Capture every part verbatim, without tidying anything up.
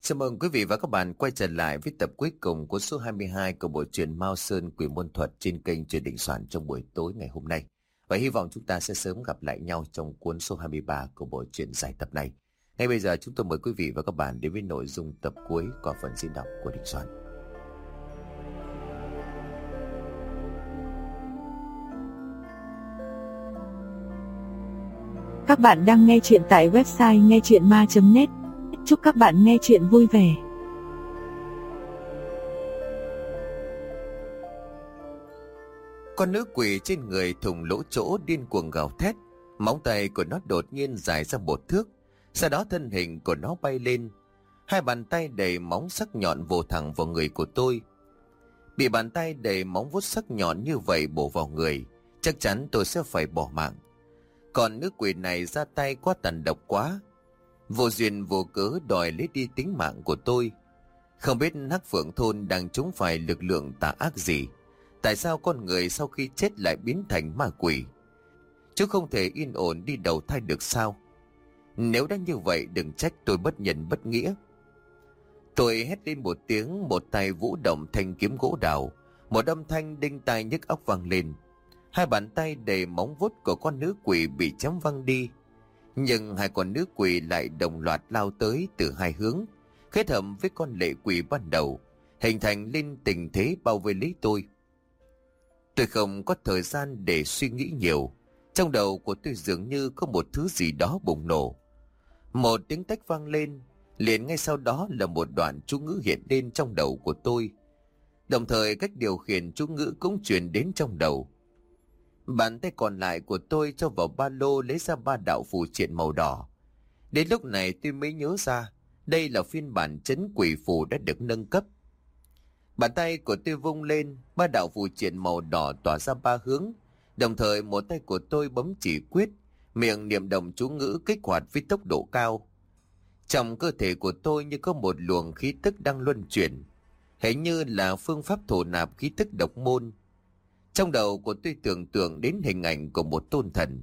Chào mừng quý vị và các bạn quay trở lại với tập cuối cùng của số hai mươi hai của bộ truyện Mao Sơn Quỷ Môn Thuật trên kênh Truyện Định Soạn trong buổi tối ngày hôm nay. Và hy vọng chúng ta sẽ sớm gặp lại nhau trong cuốn số hai mươi ba của bộ truyện dài tập này. Ngay bây giờ chúng tôi mời quý vị và các bạn đến với nội dung tập cuối của phần diễn đọc của Định Soạn. Các bạn đang nghe chuyện tại website nghe chuyện ma chấm net. Chúc các bạn nghe chuyện vui vẻ. Con nữ quỷ trên người thủng lỗ chỗ điên cuồng gào thét. Móng tay của nó đột nhiên dài ra một thước. Sau đó thân hình của nó bay lên. Hai bàn tay đầy móng sắc nhọn vồ thẳng vào người của tôi. Bị bàn tay đầy móng vuốt sắc nhọn như vậy bổ vào người, chắc chắn tôi sẽ phải bỏ mạng. Còn nữ quỷ này ra tay quá tàn độc quá, vô duyên vô cớ đòi lấy đi tính mạng của tôi. Không biết Hắc Phượng Thôn đang trúng phải lực lượng tà ác gì. Tại sao con người sau khi chết lại biến thành ma quỷ? Chứ không thể yên ổn đi đầu thai được sao? Nếu đã như vậy đừng trách tôi bất nhân bất nghĩa. Tôi hét lên một tiếng, một tay vũ động thanh kiếm gỗ đào, một âm thanh đinh tai nhức óc vang lên. Hai bàn tay đầy móng vuốt của con nữ quỷ bị chém văng đi. Nhưng hai con nữ quỷ lại đồng loạt lao tới từ hai hướng, kết hợp với con lệ quỷ ban đầu, hình thành lên tình thế bao vây lấy tôi. Tôi không có thời gian để suy nghĩ nhiều. Trong đầu của tôi dường như có một thứ gì đó bùng nổ. Một tiếng tách vang lên, liền ngay sau đó là một đoạn chú ngữ hiện lên trong đầu của tôi. Đồng thời cách điều khiển chú ngữ cũng truyền đến trong đầu. Bàn tay còn lại của tôi cho vào ba lô lấy ra ba đạo phù triện màu đỏ. Đến lúc này tôi mới nhớ ra đây là phiên bản trấn quỷ phù đã được nâng cấp. Bàn tay của tôi vung lên, ba đạo phù triện màu đỏ tỏa ra ba hướng. Đồng thời một tay của tôi bấm chỉ quyết, miệng niệm động chú ngữ kích hoạt với tốc độ cao. Trong cơ thể của tôi như có một luồng khí tức đang luân chuyển, hình như là phương pháp thổ nạp khí tức độc môn. Trong đầu của tôi tưởng tượng đến hình ảnh của một tôn thần.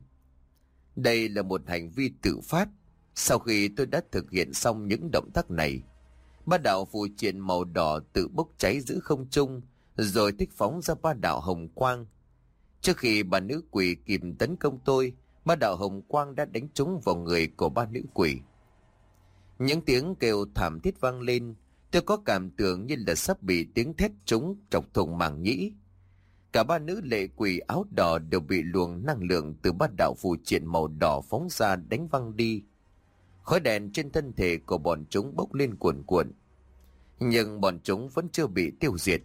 Đây là một hành vi tự phát. Sau khi tôi đã thực hiện xong những động tác này, ba đạo phù triện màu đỏ tự bốc cháy giữa không trung, rồi thích phóng ra ba đạo hồng quang. Trước khi bà nữ quỷ kịp tấn công tôi, ba đạo hồng quang đã đánh trúng vào người của ba nữ quỷ. Những tiếng kêu thảm thiết vang lên, tôi có cảm tưởng như là sắp bị tiếng thét trúng chọc thủng màng nhĩ. Cả ba nữ lệ quỷ áo đỏ đều bị luồng năng lượng từ ba đạo phù triện màu đỏ phóng ra đánh văng đi. Khói đèn trên thân thể của bọn chúng bốc lên cuồn cuộn. Nhưng bọn chúng vẫn chưa bị tiêu diệt.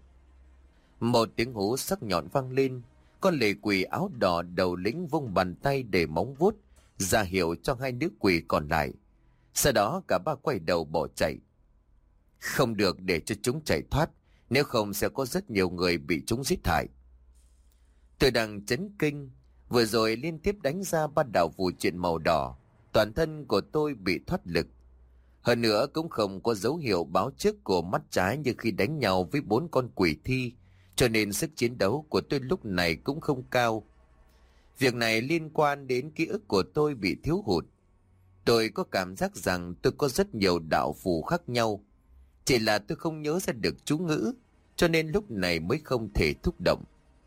Một tiếng hú sắc nhọn vang lên. Con lệ quỷ áo đỏ đầu lĩnh vung bàn tay để móng vuốt, ra hiệu cho hai nữ quỷ còn lại. Sau đó cả ba quay đầu bỏ chạy. Không được để cho chúng chạy thoát, nếu không sẽ có rất nhiều người bị chúng giết hại. Tôi đang chấn kinh, vừa rồi liên tiếp đánh ra ba đạo phù triện màu đỏ, toàn thân của tôi bị thoát lực. Hơn nữa cũng không có dấu hiệu báo trước của mắt trái như khi đánh nhau với bốn con quỷ thi, cho nên sức chiến đấu của tôi lúc này cũng không cao. Việc này liên quan đến ký ức của tôi bị thiếu hụt. Tôi có cảm giác rằng tôi có rất nhiều đạo phù khác nhau, chỉ là tôi không nhớ ra được chú ngữ, cho nên lúc này mới không thể thúc động.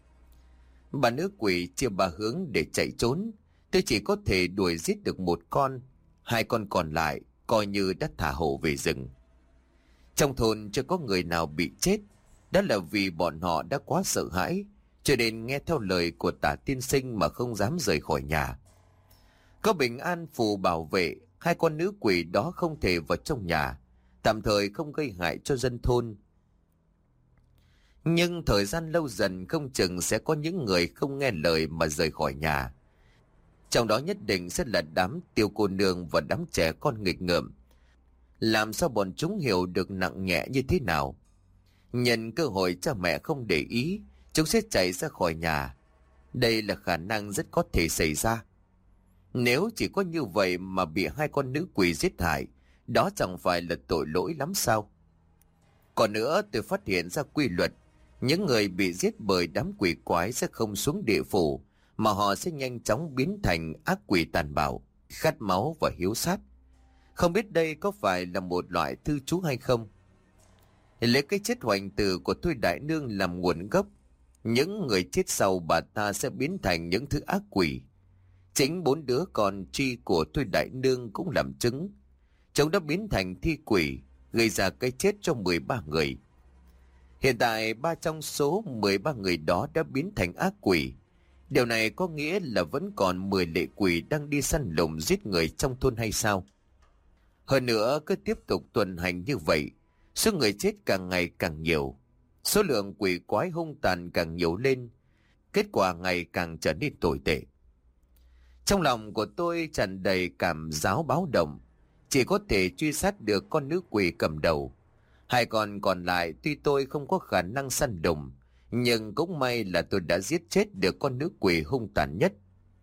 Bà nữ quỷ chia ba hướng để chạy trốn, tôi chỉ có thể đuổi giết được một con, hai con còn lại coi như đã thả hổ về rừng. Trong thôn chưa có người nào bị chết, đó là vì bọn họ đã quá sợ hãi, cho nên nghe theo lời của Tả tiên sinh mà không dám rời khỏi nhà. Có bình an phù bảo vệ, hai con nữ quỷ đó không thể vào trong nhà, tạm thời không gây hại cho dân thôn. Nhưng thời gian lâu dần không chừng sẽ có những người không nghe lời mà rời khỏi nhà. Trong đó nhất định sẽ là đám tiêu cô nương và đám trẻ con nghịch ngợm. Làm sao bọn chúng hiểu được nặng nhẹ như thế nào? Nhân cơ hội cha mẹ không để ý, chúng sẽ chạy ra khỏi nhà. Đây là khả năng rất có thể xảy ra. Nếu chỉ có như vậy mà bị hai con nữ quỷ giết hại, đó chẳng phải là tội lỗi lắm sao? Còn nữa, tôi phát hiện ra quy luật. Những người bị giết bởi đám quỷ quái sẽ không xuống địa phủ, mà họ sẽ nhanh chóng biến thành ác quỷ tàn bạo, khát máu và hiếu sát. Không biết đây có phải là một loại thư chú hay không? Lấy cái chết hoành tử của Thôi Đại Nương làm nguồn gốc, những người chết sau bà ta sẽ biến thành những thứ ác quỷ. Chính bốn đứa con tri của Thôi Đại Nương cũng làm chứng. Chúng đã biến thành thi quỷ, gây ra cái chết cho mười ba người. Hiện tại ba trong số mười ba người đó đã biến thành ác quỷ. Điều này có nghĩa là vẫn còn mười lệ quỷ đang đi săn lùng giết người trong thôn hay sao? Hơn nữa cứ tiếp tục tuần hành như vậy, số người chết càng ngày càng nhiều, số lượng quỷ quái hung tàn càng nhiều lên, kết quả ngày càng trở nên tồi tệ. Trong lòng của tôi tràn đầy cảm giác báo động, chỉ có thể truy sát được con nữ quỷ cầm đầu. Hai con còn lại tuy tôi không có khả năng săn đùng, nhưng cũng may là tôi đã giết chết được con nữ quỷ hung tàn nhất.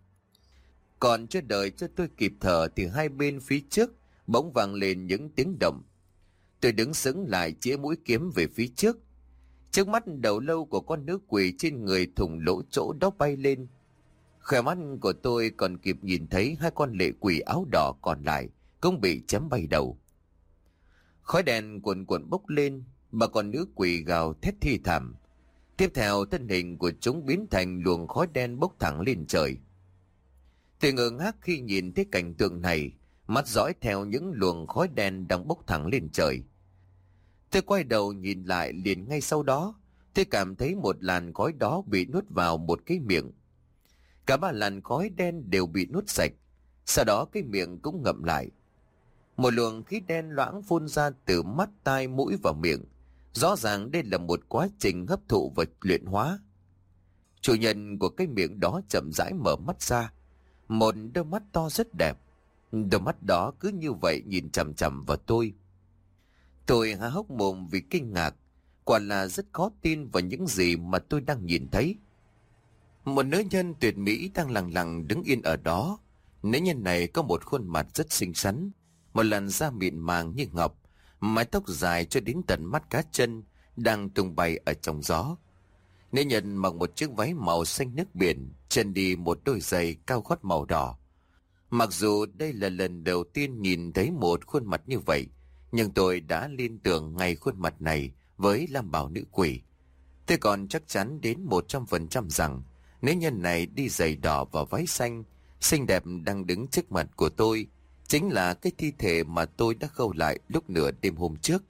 Còn chưa đợi cho tôi kịp thở thì hai bên phía trước bỗng vang lên những tiếng động. Tôi đứng sững lại chĩa mũi kiếm về phía trước. Trước mắt đầu lâu của con nữ quỷ trên người thủng lỗ chỗ đó bay lên. Khỏe mắt của tôi còn kịp nhìn thấy hai con lệ quỷ áo đỏ còn lại cũng bị chém bay đầu. Khói đèn cuồn cuộn bốc lên, bà con nữ quỷ gào thét thi thảm. Tiếp theo thân hình của chúng biến thành luồng khói đen bốc thẳng lên trời. Tôi ngơ ngác khi nhìn thấy cảnh tượng này, mắt dõi theo những luồng khói đen đang bốc thẳng lên trời. Tôi quay đầu nhìn lại, liền ngay sau đó tôi cảm thấy một làn khói đó bị nuốt vào một cái miệng. Cả ba làn khói đen đều bị nuốt sạch, sau đó cái miệng cũng ngậm lại. Một luồng khí đen loãng phun ra từ mắt, tai, mũi và miệng. Rõ ràng đây là một quá trình hấp thụ và luyện hóa. Chủ nhân của cái miệng đó chậm rãi mở mắt ra, một đôi mắt to rất đẹp. Đôi mắt đó cứ như vậy nhìn chằm chằm vào tôi. Tôi há hốc mồm vì kinh ngạc, quả là rất khó tin vào những gì mà tôi đang nhìn thấy. Một nữ nhân tuyệt mỹ đang lặng lặng đứng yên ở đó. Nữ nhân này có một khuôn mặt rất xinh xắn, một làn da mịn màng như ngọc, mái tóc dài cho đến tận mắt cá chân đang tung bay ở trong gió. Nữ nhân mặc một chiếc váy màu xanh nước biển, chân đi một đôi giày cao gót màu đỏ. Mặc dù đây là lần đầu tiên nhìn thấy một khuôn mặt như vậy, nhưng tôi đã liên tưởng ngay khuôn mặt này với Lam Bảo nữ quỷ. Tôi còn chắc chắn đến một trăm phần trăm rằng nữ nhân này đi giày đỏ và váy xanh, xinh đẹp đang đứng trước mặt của tôi, chính là cái thi thể mà tôi đã khâu lại lúc nửa đêm hôm trước.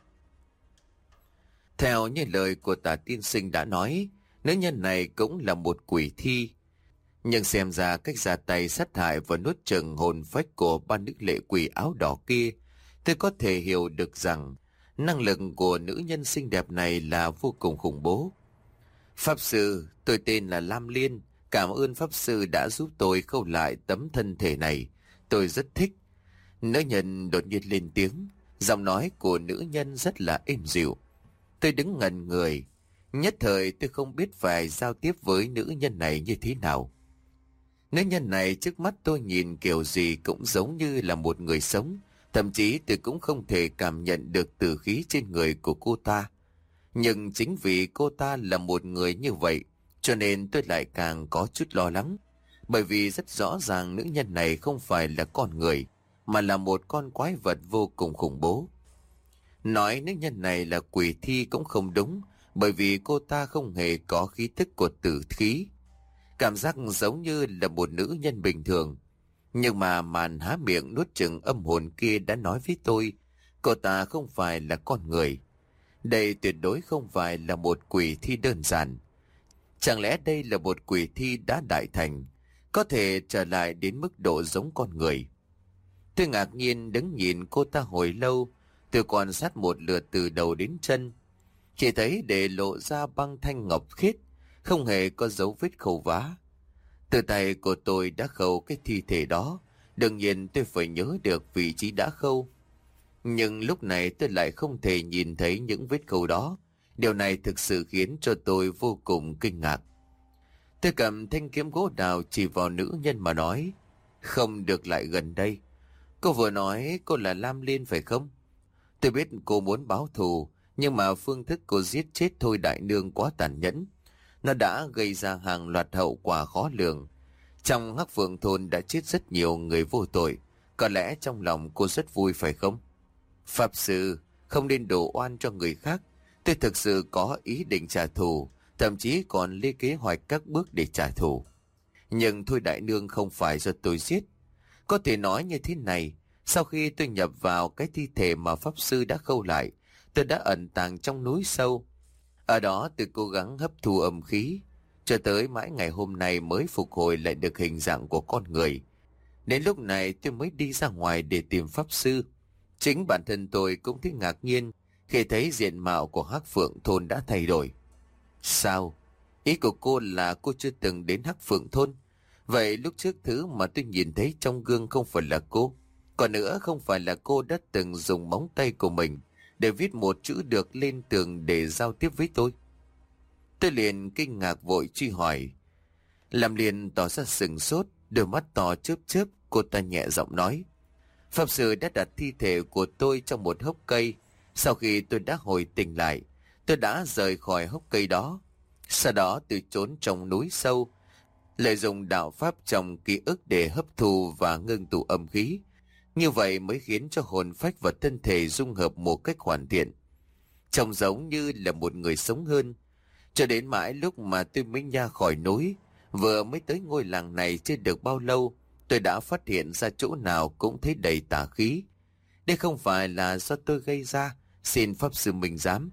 Theo như lời của Tả tiên sinh đã nói, nữ nhân này cũng là một quỷ thi. Nhưng xem ra cách ra tay sát hại và nuốt chửng hồn phách của ba nữ lệ quỷ áo đỏ kia, tôi có thể hiểu được rằng năng lực của nữ nhân xinh đẹp này là vô cùng khủng bố. Pháp sư, tôi tên là Lam Liên. Cảm ơn Pháp sư đã giúp tôi khâu lại tấm thân thể này. Tôi rất thích. Nữ nhân đột nhiên lên tiếng. Giọng nói của nữ nhân rất là êm dịu. Tôi đứng ngẩn người. Nhất thời tôi không biết phải giao tiếp với nữ nhân này như thế nào. Nữ nhân này trước mắt tôi nhìn kiểu gì cũng giống như là một người sống. Thậm chí tôi cũng không thể cảm nhận được tử khí trên người của cô ta. Nhưng chính vì cô ta là một người như vậy, cho nên tôi lại càng có chút lo lắng. Bởi vì rất rõ ràng nữ nhân này không phải là con người, mà là một con quái vật vô cùng khủng bố. Nói nữ nhân này là quỷ thi cũng không đúng, bởi vì cô ta không hề có khí thức của tử khí. Cảm giác giống như là một nữ nhân bình thường. Nhưng mà màn há miệng nuốt chửng âm hồn kia đã nói với tôi, cô ta không phải là con người. Đây tuyệt đối không phải là một quỷ thi đơn giản. Chẳng lẽ đây là một quỷ thi đã đại thành, có thể trở lại đến mức độ giống con người? Tôi ngạc nhiên đứng nhìn cô ta hồi lâu, tôi quan sát một lượt từ đầu đến chân. Chỉ thấy để lộ ra băng thanh ngọc khiết, không hề có dấu vết khâu vá. Từ tay của tôi đã khâu cái thi thể đó, đương nhiên tôi phải nhớ được vị trí đã khâu. Nhưng lúc này tôi lại không thể nhìn thấy những vết khâu đó. Điều này thực sự khiến cho tôi vô cùng kinh ngạc. Tôi cầm thanh kiếm gỗ đào chỉ vào nữ nhân mà nói, không được lại gần đây. Cô vừa nói cô là Lam Liên phải không? Tôi biết cô muốn báo thù, nhưng mà phương thức cô giết chết Thôi Đại Nương quá tàn nhẫn. Nó đã gây ra hàng loạt hậu quả khó lường. Trong Hắc Phượng thôn đã chết rất nhiều người vô tội, Có lẽ trong lòng cô rất vui phải không? Pháp sư, không nên đổ oan cho người khác. Tôi thực sự có ý định trả thù, thậm chí còn lên kế hoạch các bước để trả thù. Nhưng thôi đại nương, không phải do tôi giết. Có thể nói như thế này, sau khi tôi nhập vào cái thi thể mà Pháp sư đã khâu lại, tôi đã ẩn tàng trong núi sâu. Ở đó tôi cố gắng hấp thu âm khí, cho tới mãi ngày hôm nay mới phục hồi lại được hình dạng của con người. Đến lúc này tôi mới đi ra ngoài để tìm Pháp sư. Chính bản thân tôi cũng thấy ngạc nhiên khi thấy diện mạo của Hắc Phượng Thôn đã thay đổi. Sao? Ý của cô là cô chưa từng đến Hắc Phượng Thôn? Vậy lúc trước thứ mà tôi nhìn thấy trong gương không phải là cô? Còn nữa, không phải là cô đã từng dùng móng tay của mình để viết một chữ được lên tường để giao tiếp với tôi? Tôi liền kinh ngạc vội truy hỏi. Làm liền tỏ ra sừng sốt, đôi mắt to chớp chớp. Cô ta nhẹ giọng nói: Pháp sư đã đặt thi thể của tôi trong một hốc cây. Sau khi tôi đã hồi tỉnh lại, tôi đã rời khỏi hốc cây đó. Sau đó tôi trốn trong núi sâu, lợi dụng đạo pháp trong ký ức để hấp thu và ngưng tụ âm khí. Như vậy mới khiến cho hồn phách và thân thể dung hợp một cách hoàn thiện, trông giống như là một người sống hơn. Cho đến mãi lúc mà tôi mới nha khỏi núi, vừa mới tới ngôi làng này chưa được bao lâu, tôi đã phát hiện ra chỗ nào cũng thấy đầy tà khí. Đây không phải là do tôi gây ra, xin Pháp sư minh giám.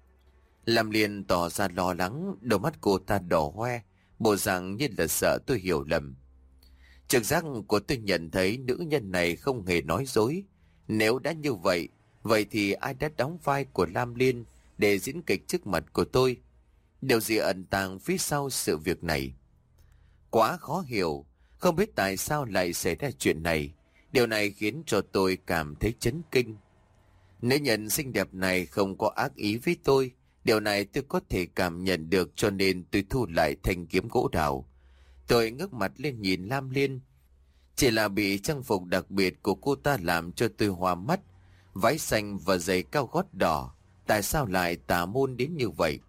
Làm liền tỏ ra lo lắng, đôi mắt cô ta đỏ hoe, bộ dạng như là sợ tôi hiểu lầm. Trực giác của tôi nhận thấy nữ nhân này không hề nói dối. Nếu đã như vậy, vậy thì ai đã đóng vai của Lam Liên để diễn kịch trước mặt của tôi? Điều gì ẩn tàng phía sau sự việc này? Quá khó hiểu, không biết tại sao lại xảy ra chuyện này. Điều này khiến cho tôi cảm thấy chấn kinh. Nữ nhân xinh đẹp này không có ác ý với tôi. Điều này tôi có thể cảm nhận được, cho nên tôi thu lại thanh kiếm gỗ đào. Tôi ngước mặt lên nhìn Lam Liên. Chỉ là bị trang phục đặc biệt của cô ta làm cho tôi hoa mắt. Váy xanh và giày cao gót đỏ. Tại sao lại tà môn đến như vậy?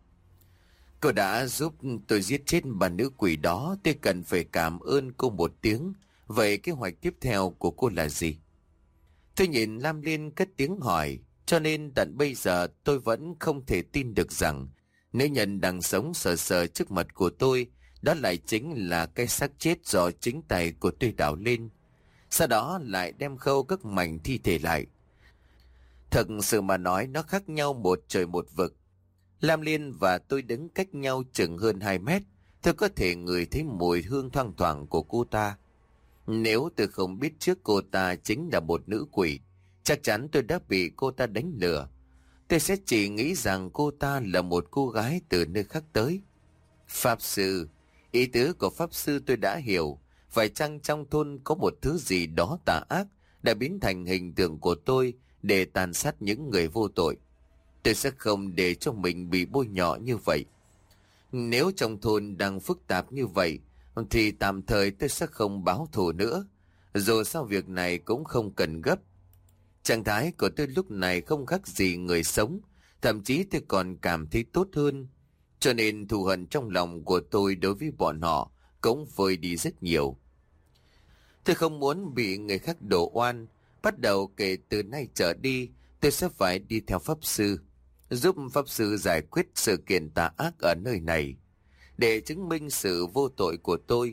Cô đã giúp tôi giết chết bà nữ quỷ đó. Tôi cần phải cảm ơn cô một tiếng. Vậy kế hoạch tiếp theo của cô là gì? Tôi nhìn Lam Liên cất tiếng hỏi. Cho nên tận bây giờ tôi vẫn không thể tin được rằng nữ nhân đang sống sờ sờ trước mặt của tôi, đó lại chính là cái xác chết do chính tay của tôi đào lên. Sau đó lại đem khâu các mảnh thi thể lại. Thật sự mà nói, nó khác nhau một trời một vực. Lam Liên và tôi đứng cách nhau chừng hơn hai mét. Tôi có thể ngửi thấy mùi hương thoang thoảng của cô ta. Nếu tôi không biết trước cô ta chính là một nữ quỷ, chắc chắn tôi đã bị cô ta đánh lừa. Tôi sẽ chỉ nghĩ rằng cô ta là một cô gái từ nơi khác tới. Pháp sư, ý tứ của Pháp sư tôi đã hiểu. Phải chăng trong thôn có một thứ gì đó tà ác đã biến thành hình tượng của tôi để tàn sát những người vô tội? Tôi sẽ không để cho mình bị bôi nhọ như vậy. Nếu trong thôn đang phức tạp như vậy, thì tạm thời tôi sẽ không báo thù nữa. Dù sao việc này cũng không cần gấp. Trạng thái của tôi lúc này không khác gì người sống, thậm chí tôi còn cảm thấy tốt hơn. Cho nên thù hận trong lòng của tôi đối với bọn họ cũng vơi đi rất nhiều. Tôi không muốn bị người khác đổ oan. Bắt đầu kể từ nay trở đi, tôi sẽ phải đi theo Pháp sư, giúp Pháp sư giải quyết sự kiện tà ác ở nơi này, để chứng minh sự vô tội của tôi.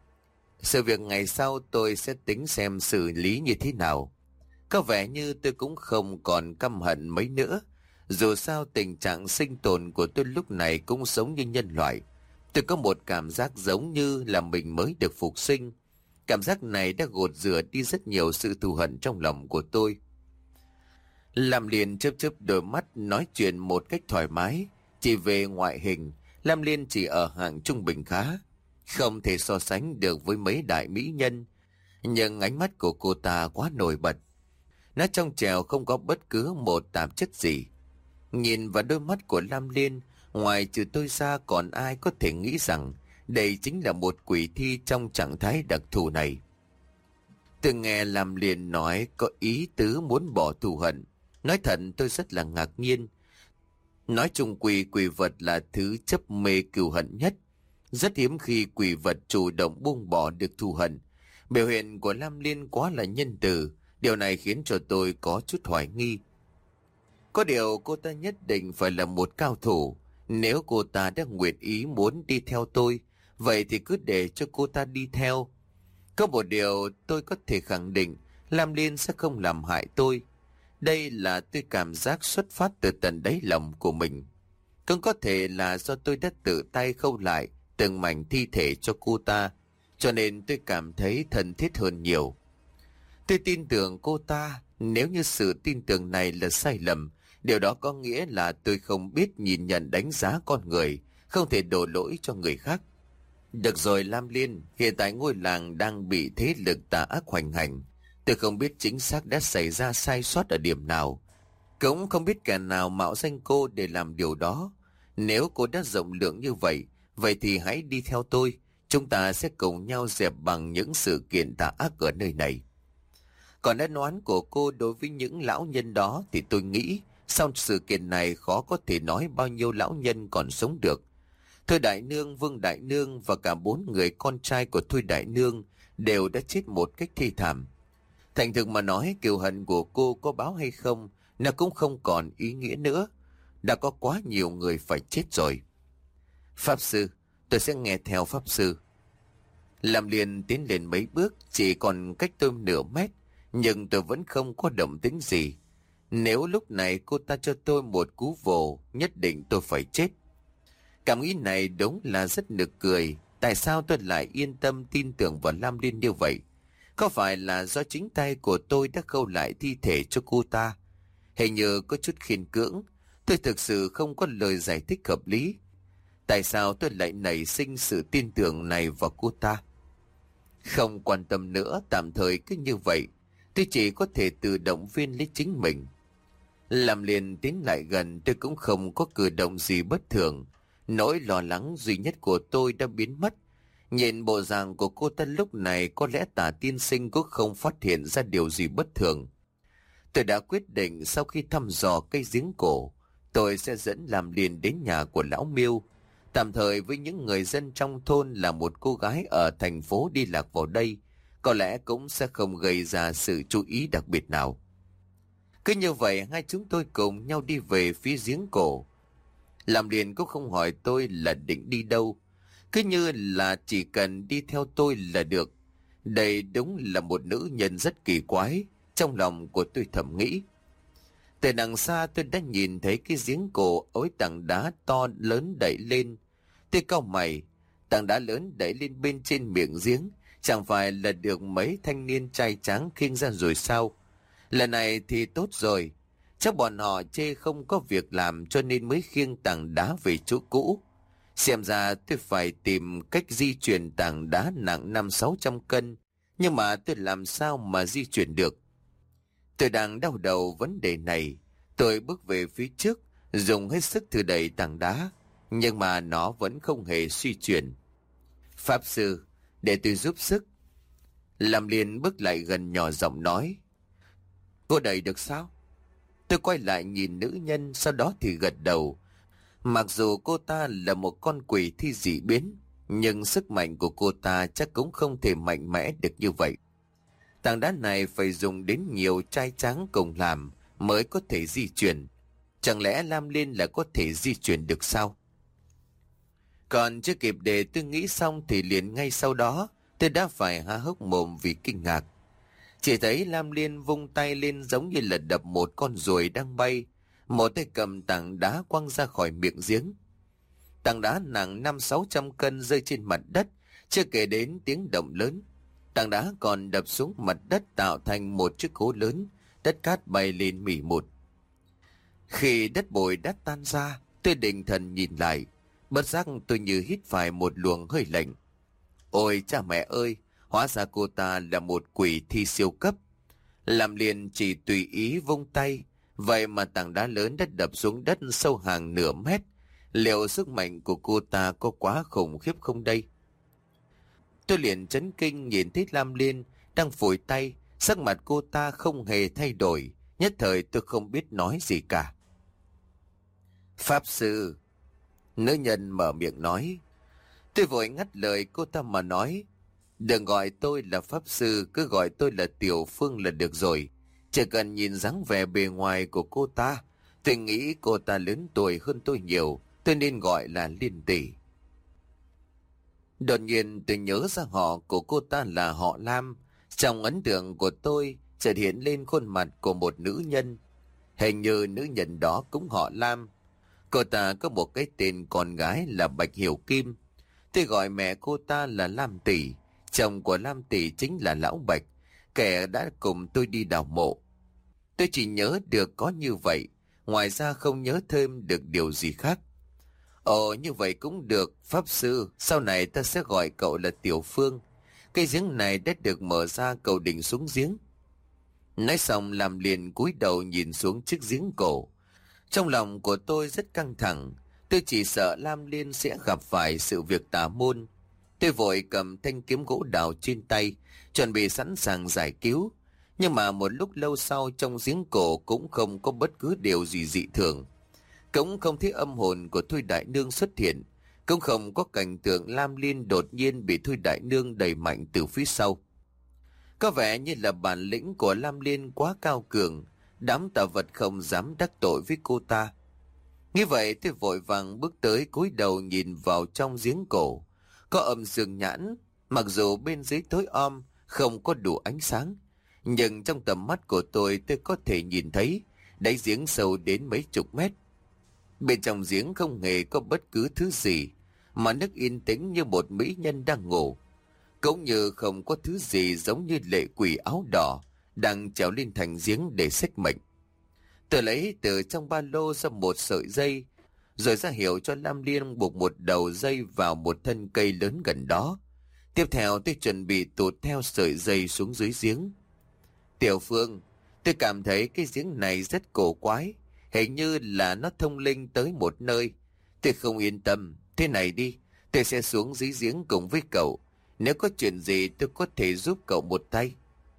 Sự việc ngày sau tôi sẽ tính xem xử lý như thế nào. Có vẻ như tôi cũng không còn căm hận mấy nữa. Dù sao tình trạng sinh tồn của tôi lúc này cũng giống như nhân loại. Tôi có một cảm giác giống như là mình mới được phục sinh. Cảm giác này đã gột rửa đi rất nhiều sự thù hận trong lòng của tôi. Lam Liên chớp chớp đôi mắt, nói chuyện một cách thoải mái. Chỉ về ngoại hình, Lam Liên chỉ ở hạng trung bình khá, không thể so sánh được với mấy đại mỹ nhân. Nhưng ánh mắt của cô ta quá nổi bật. Nó trong trẻo, không có bất cứ một tạp chất gì. Nhìn vào đôi mắt của Lam Liên, ngoài trừ tôi ra còn ai có thể nghĩ rằng đây chính là một quỷ thi trong trạng thái đặc thù này. Tôi nghe Lam Liên nói có ý tứ muốn bỏ thù hận. Nói thật tôi rất là ngạc nhiên. Nói chung quỷ quỷ vật là thứ chấp mê cừu hận nhất. Rất hiếm khi quỷ vật chủ động buông bỏ được thù hận. Biểu hiện của Lam Liên quá là nhân từ, điều này khiến cho tôi có chút hoài nghi. Có điều cô ta nhất định phải là một cao thủ. Nếu cô ta đã nguyện ý muốn đi theo tôi, vậy thì cứ để cho cô ta đi theo. Có một điều tôi có thể khẳng định, Lam Liên sẽ không làm hại tôi. Đây là tôi cảm giác xuất phát từ tận đáy lòng của mình. Cũng có thể là do tôi đã tự tay khâu lại từng mảnh thi thể cho cô ta, cho nên tôi cảm thấy thân thiết hơn nhiều. Tôi tin tưởng cô ta. Nếu như sự tin tưởng này là sai lầm, điều đó có nghĩa là tôi không biết nhìn nhận đánh giá con người, không thể đổ lỗi cho người khác. Được rồi Lam Liên, hiện tại ngôi làng đang bị thế lực tà ác hoành hành. Tôi không biết chính xác đã xảy ra sai sót ở điểm nào. Cũng không biết kẻ nào mạo danh cô để làm điều đó. Nếu cô đã rộng lượng như vậy, vậy thì hãy đi theo tôi. Chúng ta sẽ cùng nhau dẹp bằng những sự kiện tà ác ở nơi này. Còn ân oán của cô đối với những lão nhân đó thì tôi nghĩ sau sự kiện này khó có thể nói bao nhiêu lão nhân còn sống được. Thôi Đại Nương, Vương Đại Nương và cả bốn người con trai của Thôi Đại Nương đều đã chết một cách thi thảm. Thành thực mà nói, kiều hận của cô có báo hay không, nó cũng không còn ý nghĩa nữa. Đã có quá nhiều người phải chết rồi. Pháp sư, tôi sẽ nghe theo Pháp sư. Lam Liên tiến lên mấy bước, chỉ còn cách tôi nửa mét, nhưng tôi vẫn không có động tĩnh gì. Nếu lúc này cô ta cho tôi một cú vồ, nhất định tôi phải chết. Cảm nghĩ này đúng là rất nực cười. Tại sao tôi lại yên tâm tin tưởng vào Lam Liên như vậy? Có phải là do chính tay của tôi đã khâu lại thi thể cho cô ta? Hình như có chút khiên cưỡng. Tôi thực sự không có lời giải thích hợp lý. Tại sao tôi lại nảy sinh sự tin tưởng này vào cô ta? Không quan tâm nữa, tạm thời cứ như vậy. Tôi chỉ có thể tự động viên lấy chính mình. Làm liền tiến lại gần, tôi cũng không có cử động gì bất thường. Nỗi lo lắng duy nhất của tôi đã biến mất. Nhìn bộ dạng của cô ta lúc này, có lẽ Tả tiên sinh cũng không phát hiện ra điều gì bất thường. Tôi đã quyết định sau khi thăm dò cây giếng cổ, tôi sẽ dẫn Làm liền đến nhà của lão Miêu. Tạm thời với những người dân trong thôn là một cô gái ở thành phố đi lạc vào đây, có lẽ cũng sẽ không gây ra sự chú ý đặc biệt nào. Cứ như vậy, hai chúng tôi cùng nhau đi về phía giếng cổ. Làm liền cũng không hỏi tôi là định đi đâu, cứ như là chỉ cần đi theo tôi là được. Đây đúng là một nữ nhân rất kỳ quái, trong lòng của tôi thầm nghĩ. Từ đằng xa tôi đã nhìn thấy cái giếng cổ ối tảng đá to lớn đẩy lên. Tôi cau mày, tảng đá lớn đẩy lên bên trên miệng giếng, chẳng phải là được mấy thanh niên trai tráng khiêng ra rồi sao? Lần này thì tốt rồi, chắc bọn họ chê không có việc làm cho nên mới khiêng tảng đá về chỗ cũ. Xem ra tôi phải tìm cách di chuyển tảng đá nặng năm sáu trăm cân, nhưng mà tôi làm sao mà di chuyển được? Tôi đang đau đầu vấn đề này. Tôi bước về phía trước, dùng hết sức thử đẩy tảng đá, nhưng mà nó vẫn không hề suy chuyển. Pháp sư, để tôi giúp sức. Làm liền bước lại gần nhỏ giọng nói. Cô đẩy được sao? Tôi quay lại nhìn nữ nhân, sau đó thì gật đầu. Mặc dù cô ta là một con quỷ thi dị biến, nhưng sức mạnh của cô ta chắc cũng không thể mạnh mẽ được như vậy. Tảng đá này phải dùng đến nhiều trai tráng cùng làm mới có thể di chuyển. Chẳng lẽ Lam Liên là có thể di chuyển được sao? Còn chưa kịp để tôi nghĩ xong thì liền ngay sau đó tôi đã phải há hốc mồm vì kinh ngạc. Chỉ thấy Lam Liên vung tay lên giống như là đập một con ruồi đang bay. Một tay cầm tảng đá quăng ra khỏi miệng giếng. Tảng đá nặng năm sáu trăm cân rơi trên mặt đất, chưa kể đến tiếng động lớn. Tảng đá còn đập xuống mặt đất tạo thành một chiếc hố lớn, đất cát bay lên mỉ mụt. Khi đất bồi đã tan ra, tôi định thần nhìn lại, bất giác tôi như hít phải một luồng hơi lạnh. Ôi cha mẹ ơi, hóa ra cô ta là một quỷ thi siêu cấp. Làm liền chỉ tùy ý vung tay, vậy mà tảng đá lớn đã đập xuống đất sâu hàng nửa mét. Liệu sức mạnh của cô ta có quá khủng khiếp không đây? Tôi liền chấn kinh nhìn thấy Lam Liên đang phủi tay, sắc mặt cô ta không hề thay đổi, nhất thời tôi không biết nói gì cả. Pháp sư, nữ nhân mở miệng nói. Tôi vội ngắt lời cô ta mà nói. Đừng gọi tôi là pháp sư, cứ gọi tôi là Tiểu Phương là được rồi. Chỉ cần nhìn dáng vẻ bề ngoài của cô ta, tôi nghĩ cô ta lớn tuổi hơn tôi nhiều, tôi nên gọi là Liên tỷ. Đột nhiên tôi nhớ ra họ của cô ta là họ Lam. Trong ấn tượng của tôi chợt hiện lên khuôn mặt của một nữ nhân. Hình như nữ nhân đó cũng họ Lam. Cô ta có một cái tên con gái là Bạch Hiểu Kim. Tôi gọi mẹ cô ta là Lam tỷ. Chồng của Lam tỷ chính là Lão Bạch, kẻ đã cùng tôi đi đào mộ. Tôi chỉ nhớ được có như vậy, ngoài ra không nhớ thêm được điều gì khác. Ồ, như vậy cũng được, pháp sư, sau này ta sẽ gọi cậu là Tiểu Phương. Cái giếng này đã được mở ra, cậu định xuống giếng. Nói xong làm liền cúi đầu nhìn xuống chiếc giếng cổ. Trong lòng của tôi rất căng thẳng, tôi chỉ sợ Lam Liên sẽ gặp phải sự việc tà môn. Tôi vội cầm thanh kiếm gỗ đào trên tay, chuẩn bị sẵn sàng giải cứu. Nhưng mà một lúc lâu sau trong giếng cổ cũng không có bất cứ điều gì dị thường. Cũng không thấy âm hồn của Thôi Đại Nương xuất hiện. Cũng không có cảnh tượng Lam Liên đột nhiên bị Thôi Đại Nương đẩy mạnh từ phía sau. Có vẻ như là bản lĩnh của Lam Liên quá cao cường, đám tà vật không dám đắc tội với cô ta. Như vậy tôi vội vàng bước tới cúi đầu nhìn vào trong giếng cổ. Có âm dương nhãn, mặc dù bên dưới tối om, không có đủ ánh sáng. Nhưng trong tầm mắt của tôi tôi có thể nhìn thấy đáy giếng sâu đến mấy chục mét. Bên trong giếng không hề có bất cứ thứ gì, mà nước yên tĩnh như một mỹ nhân đang ngủ. Cũng như không có thứ gì giống như lệ quỷ áo đỏ đang trèo lên thành giếng để xách mệnh. Tôi lấy từ trong ba lô ra một sợi dây, rồi ra hiệu cho Lam Liên buộc một đầu dây vào một thân cây lớn gần đó. Tiếp theo tôi chuẩn bị tụt theo sợi dây xuống dưới giếng. Tiểu Phương, tôi cảm thấy cái giếng này rất cổ quái, hình như là nó thông linh tới một nơi. Tôi không yên tâm, thế này đi, tôi sẽ xuống dưới giếng cùng với cậu. Nếu có chuyện gì tôi có thể giúp cậu một tay.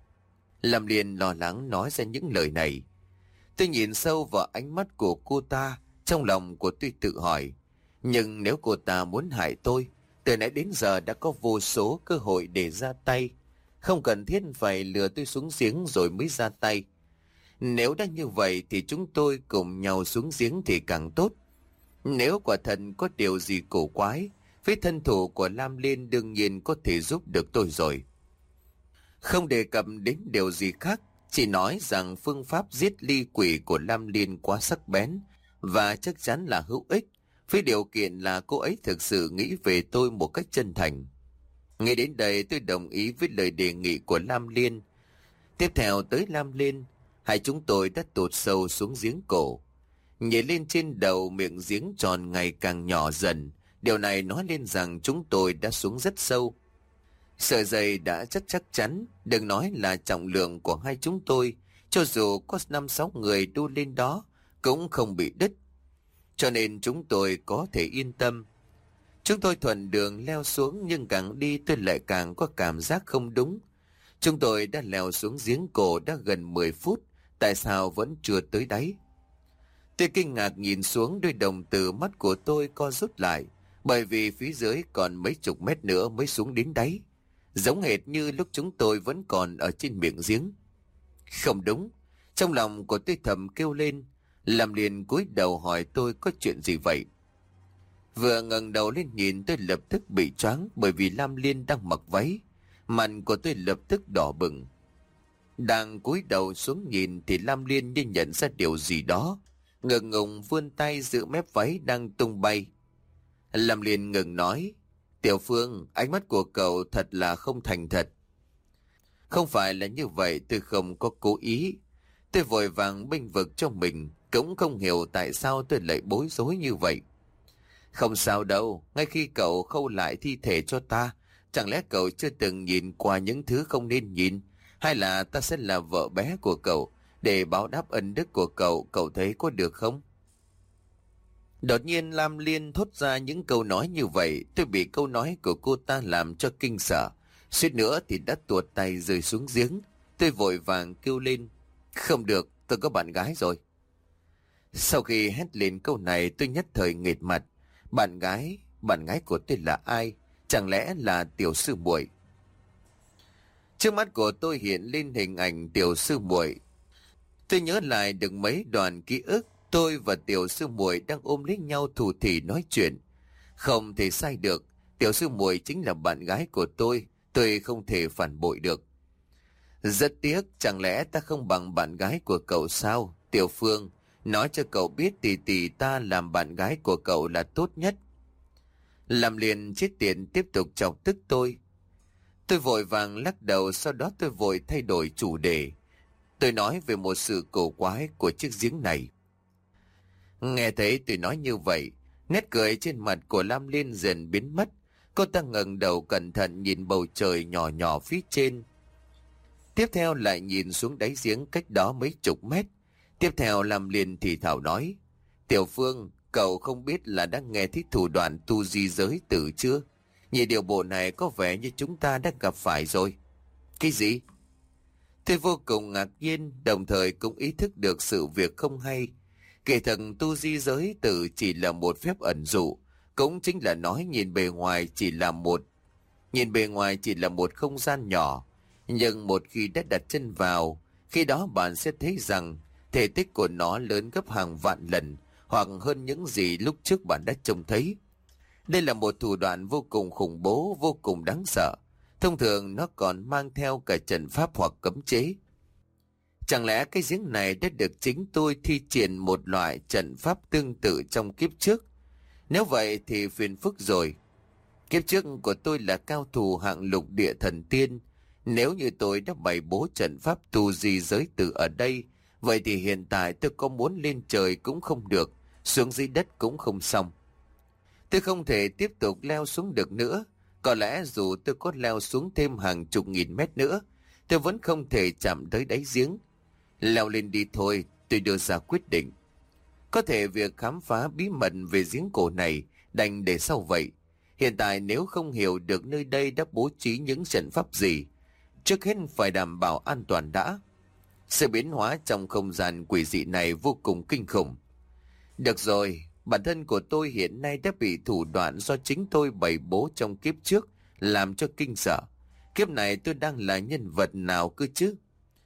Lam Liên lo lắng nói ra những lời này. Tôi nhìn sâu vào ánh mắt của cô ta, trong lòng của tôi tự hỏi. Nhưng nếu cô ta muốn hại tôi, từ nãy đến giờ đã có vô số cơ hội để ra tay. Không cần thiết phải lừa tôi xuống giếng rồi mới ra tay. Nếu đã như vậy thì chúng tôi cùng nhau xuống giếng thì càng tốt. Nếu quả thật có điều gì cổ quái, với thân thủ của Lam Liên đương nhiên có thể giúp được tôi rồi. Không đề cập đến điều gì khác, chỉ nói rằng phương pháp giết ly quỷ của Lam Liên quá sắc bén và chắc chắn là hữu ích, với điều kiện là cô ấy thực sự nghĩ về tôi một cách chân thành. Nghe đến đây tôi đồng ý với lời đề nghị của Lam Liên. Tiếp theo tới Lam Liên, hai chúng tôi đã tụt sâu xuống giếng cổ. Nhảy lên trên đầu miệng giếng tròn ngày càng nhỏ dần. Điều này nói lên rằng chúng tôi đã xuống rất sâu. Sợi dây đã chắc chắc chắn, đừng nói là trọng lượng của hai chúng tôi, cho dù có năm sáu người đu lên đó cũng không bị đứt. Cho nên chúng tôi có thể yên tâm. Chúng tôi thuận đường leo xuống, nhưng càng đi tôi lại càng có cảm giác không đúng. Chúng tôi đã leo xuống giếng cổ đã gần mười phút, tại sao vẫn chưa tới đáy? Tôi kinh ngạc nhìn xuống, đôi đồng tử mắt của tôi co rút lại, bởi vì phía dưới còn mấy chục mét nữa mới xuống đến đáy. Giống hệt như lúc chúng tôi vẫn còn ở trên miệng giếng. Không đúng, trong lòng của tôi thầm kêu lên. Làm liền cúi đầu hỏi tôi có chuyện gì vậy. Vừa ngẩng đầu lên nhìn tôi lập tức bị choáng, bởi vì Lam Liên đang mặc váy. Mặt của tôi lập tức đỏ bừng. Đang cúi đầu xuống nhìn thì Lam Liên như nhận ra điều gì đó, ngượng ngùng vươn tay giữ mép váy đang tung bay. Lam Liên ngừng nói, Tiểu Phương, ánh mắt của cậu thật là không thành thật. Không phải là như vậy, tôi không có cố ý. Tôi vội vàng bênh vực cho mình, cũng không hiểu tại sao tôi lại bối rối như vậy. Không sao đâu, ngay khi cậu khâu lại thi thể cho ta, chẳng lẽ cậu chưa từng nhìn qua những thứ không nên nhìn, hay là ta sẽ là vợ bé của cậu để báo đáp ân đức của cậu, cậu thấy có được không? Đột nhiên Lam Liên thốt ra những câu nói như vậy, tôi bị câu nói của cô ta làm cho kinh sợ, suýt nữa thì đã tuột tay rơi xuống giếng. Tôi vội vàng kêu lên, không được, tôi có bạn gái rồi. Sau khi hét lên câu này tôi nhất thời nghệt mặt. Bạn gái, bạn gái của tôi là ai? Chẳng lẽ là tiểu sư muội? Trước mắt của tôi hiện lên hình ảnh tiểu sư muội. Tôi nhớ lại được mấy đoạn ký ức. Tôi và tiểu sư muội đang ôm lấy nhau thủ thỉ nói chuyện. Không thể sai được, tiểu sư muội chính là bạn gái của tôi. Tôi không thể phản bội được. Rất tiếc, chẳng lẽ ta không bằng bạn gái của cậu sao? Tiểu Phương, nói cho cậu biết tỷ tỷ ta làm bạn gái của cậu là tốt nhất. Làm liền chết tiện tiếp tục chọc tức tôi. Tôi vội vàng lắc đầu, sau đó tôi vội thay đổi chủ đề. Tôi nói về một sự cổ quái của chiếc giếng này. Nghe thấy tôi nói như vậy, nét cười trên mặt của Lam Liên dần biến mất. Cô ta ngẩng đầu cẩn thận nhìn bầu trời nhỏ nhỏ phía trên. Tiếp theo lại nhìn xuống đáy giếng cách đó mấy chục mét. Tiếp theo Lam Liên thì thảo nói. Tiểu Phương, cậu không biết là đã nghe thấy thủ đoạn tu di giới tử chưa? Nhìn điều bộ này có vẻ như chúng ta đã gặp phải rồi. Cái gì? Tôi vô cùng ngạc nhiên, đồng thời cũng ý thức được sự việc không hay. Kể thật tu di giới tử chỉ là một phép ẩn dụ, cũng chính là nói nhìn bề ngoài chỉ là một nhìn bề ngoài chỉ là một không gian nhỏ, nhưng một khi đã đặt chân vào, khi đó bạn sẽ thấy rằng thể tích của nó lớn gấp hàng vạn lần hoặc hơn những gì lúc trước bạn đã trông thấy. Đây là một thủ đoạn vô cùng khủng bố, vô cùng đáng sợ. Thông thường nó còn mang theo cả trận pháp hoặc cấm chế. Chẳng lẽ cái giếng này đã được chính tôi thi triển một loại trận pháp tương tự trong kiếp trước? Nếu vậy thì phiền phức rồi. Kiếp trước của tôi là cao thủ hạng lục địa thần tiên. Nếu như tôi đã bày bố trận pháp tu di giới tử ở đây, vậy thì hiện tại tôi có muốn lên trời cũng không được, xuống dưới đất cũng không xong. Tôi không thể tiếp tục leo xuống được nữa. Có lẽ dù tôi có leo xuống thêm hàng chục nghìn mét nữa, tôi vẫn không thể chạm tới đáy giếng. Leo lên đi thôi, tôi đưa ra quyết định. Có thể việc khám phá bí mật về giếng cổ này đành để sau vậy. Hiện tại nếu không hiểu được nơi đây đã bố trí những trận pháp gì, trước hết phải đảm bảo an toàn đã. Sự biến hóa trong không gian quỷ dị này vô cùng kinh khủng. Được rồi, bản thân của tôi hiện nay đã bị thủ đoạn do chính tôi bày bố trong kiếp trước làm cho kinh sợ. Kiếp này tôi đang là nhân vật nào cơ chứ?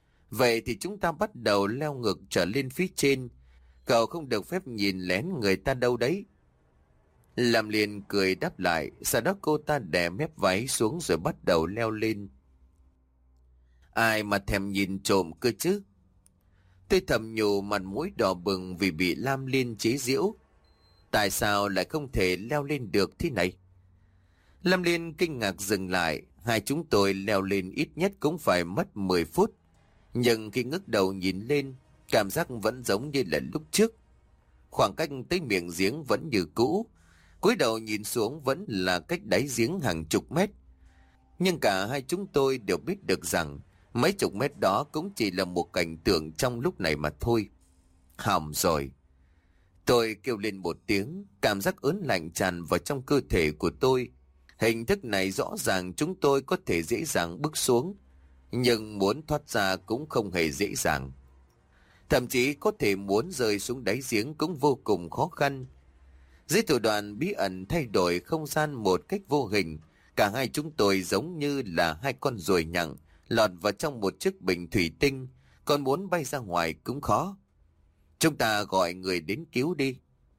Vậy thì chúng ta bắt đầu leo ngược trở lên phía trên. Cậu không được phép nhìn lén người ta đâu đấy. Làm liền cười đáp lại, sau đó cô ta đè mép váy xuống rồi bắt đầu leo lên. Ai mà thèm nhìn trộm cơ chứ? Tôi thầm nhủ, mặt mũi đỏ bừng vì bị Lam Liên chế giễu. Tại sao lại không thể leo lên được thế này? Lam Liên kinh ngạc dừng lại. Hai chúng tôi leo lên ít nhất cũng phải mất mười phút. Nhưng khi ngước đầu nhìn lên, cảm giác vẫn giống như là lúc trước. Khoảng cách tới miệng giếng vẫn như cũ. Cúi đầu nhìn xuống vẫn là cách đáy giếng hàng chục mét. Nhưng cả hai chúng tôi đều biết được rằng mấy chục mét đó cũng chỉ là một cảnh tượng trong lúc này mà thôi. Hỏng rồi. Tôi kêu lên một tiếng, cảm giác ớn lạnh tràn vào trong cơ thể của tôi. Hình thức này rõ ràng chúng tôi có thể dễ dàng bước xuống, nhưng muốn thoát ra cũng không hề dễ dàng. Thậm chí có thể muốn rơi xuống đáy giếng cũng vô cùng khó khăn. Dưới thủ đoạn bí ẩn thay đổi không gian một cách vô hình, cả hai chúng tôi giống như là hai con ruồi nhặng lọt vào trong một chiếc bình thủy tinh, còn muốn bay ra ngoài cũng khó. Chúng ta gọi người đến cứu đi.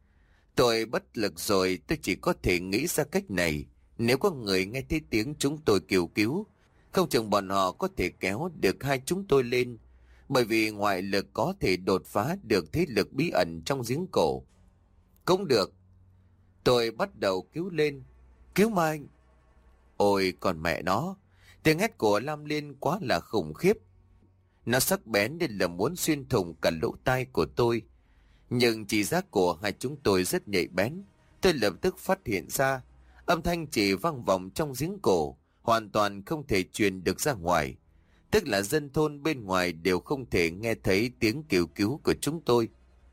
Tôi bất lực rồi, tôi chỉ có thể nghĩ ra cách này. Nếu có người nghe thấy tiếng chúng tôi kêu cứu, không chừng bọn họ có thể kéo được hai chúng tôi lên, bởi vì ngoại lực có thể đột phá được thế lực bí ẩn trong giếng cổ. Cũng được. Tôi bắt đầu cứu lên. Cứu Mạnh. Ôi còn mẹ nó, tiếng hét của Lam Liên quá là khủng khiếp. Nó sắc bén nên là muốn xuyên thủng cả lỗ tai của tôi. Nhưng chỉ giác của hai chúng tôi rất nhạy bén. Tôi lập tức phát hiện ra âm thanh chỉ vang vọng trong giếng cổ, hoàn toàn không thể truyền được ra ngoài. Tức là dân thôn bên ngoài đều không thể nghe thấy tiếng kêu cứu của chúng tôi.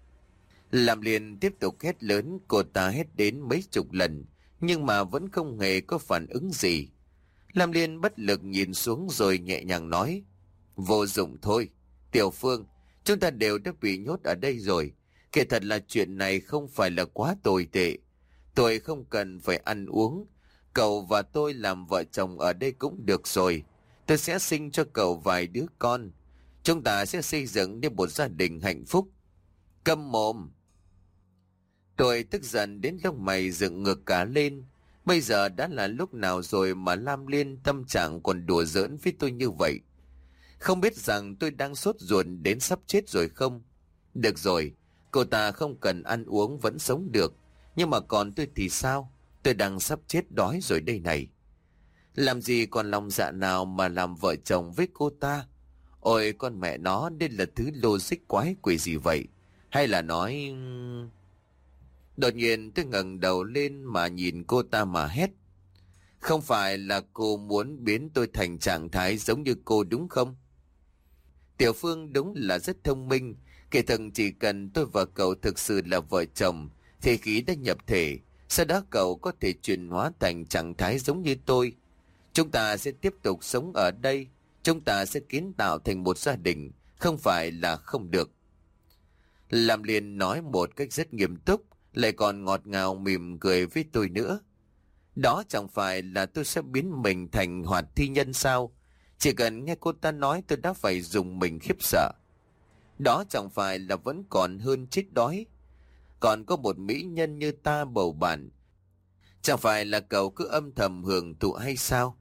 Lam Liên tiếp tục hét lớn, cô ta hét đến mấy chục lần, nhưng mà vẫn không hề có phản ứng gì. Lam Liên bất lực nhìn xuống rồi nhẹ nhàng nói, vô dụng thôi. Tiểu Phương, chúng ta đều đã bị nhốt ở đây rồi. Kể thật là chuyện này không phải là quá tồi tệ. Tôi không cần phải ăn uống. Cậu và tôi làm vợ chồng ở đây cũng được rồi. Tôi sẽ sinh cho cậu vài đứa con. Chúng ta sẽ xây dựng nên một gia đình hạnh phúc. Câm mồm! Tôi tức giận đến lông mày dựng ngược cả lên. Bây giờ đã là lúc nào rồi mà Lam Liên tâm trạng còn đùa giỡn với tôi như vậy? Không biết rằng tôi đang sốt ruột đến sắp chết rồi không? Được rồi, cô ta không cần ăn uống vẫn sống được. Nhưng mà còn tôi thì sao? Tôi đang sắp chết đói rồi đây này. Làm gì còn lòng dạ nào mà làm vợ chồng với cô ta? Ôi con mẹ nó, đây là thứ logic quái quỷ gì vậy? Hay là nói... Đột nhiên tôi ngẩng đầu lên mà nhìn cô ta mà hét. Không phải là cô muốn biến tôi thành trạng thái giống như cô đúng không? Tiểu Phương đúng là rất thông minh. Kể thần chỉ cần tôi và cậu thực sự là vợ chồng thì khí đã nhập thể. Sau đó cậu có thể chuyển hóa thành trạng thái giống như tôi. Chúng ta sẽ tiếp tục sống ở đây. Chúng ta sẽ kiến tạo thành một gia đình. Không phải là không được. Lam Liên nói một cách rất nghiêm túc, lại còn ngọt ngào mỉm cười với tôi nữa. Đó chẳng phải là tôi sẽ biến mình thành hoạt thi nhân sao? Chỉ cần nghe cô ta nói tôi đã phải dùng mình khiếp sợ. Đó chẳng phải là vẫn còn hơn chết đói. Còn có một mỹ nhân như ta bầu bạn. Chẳng phải là cậu cứ âm thầm hưởng thụ hay sao?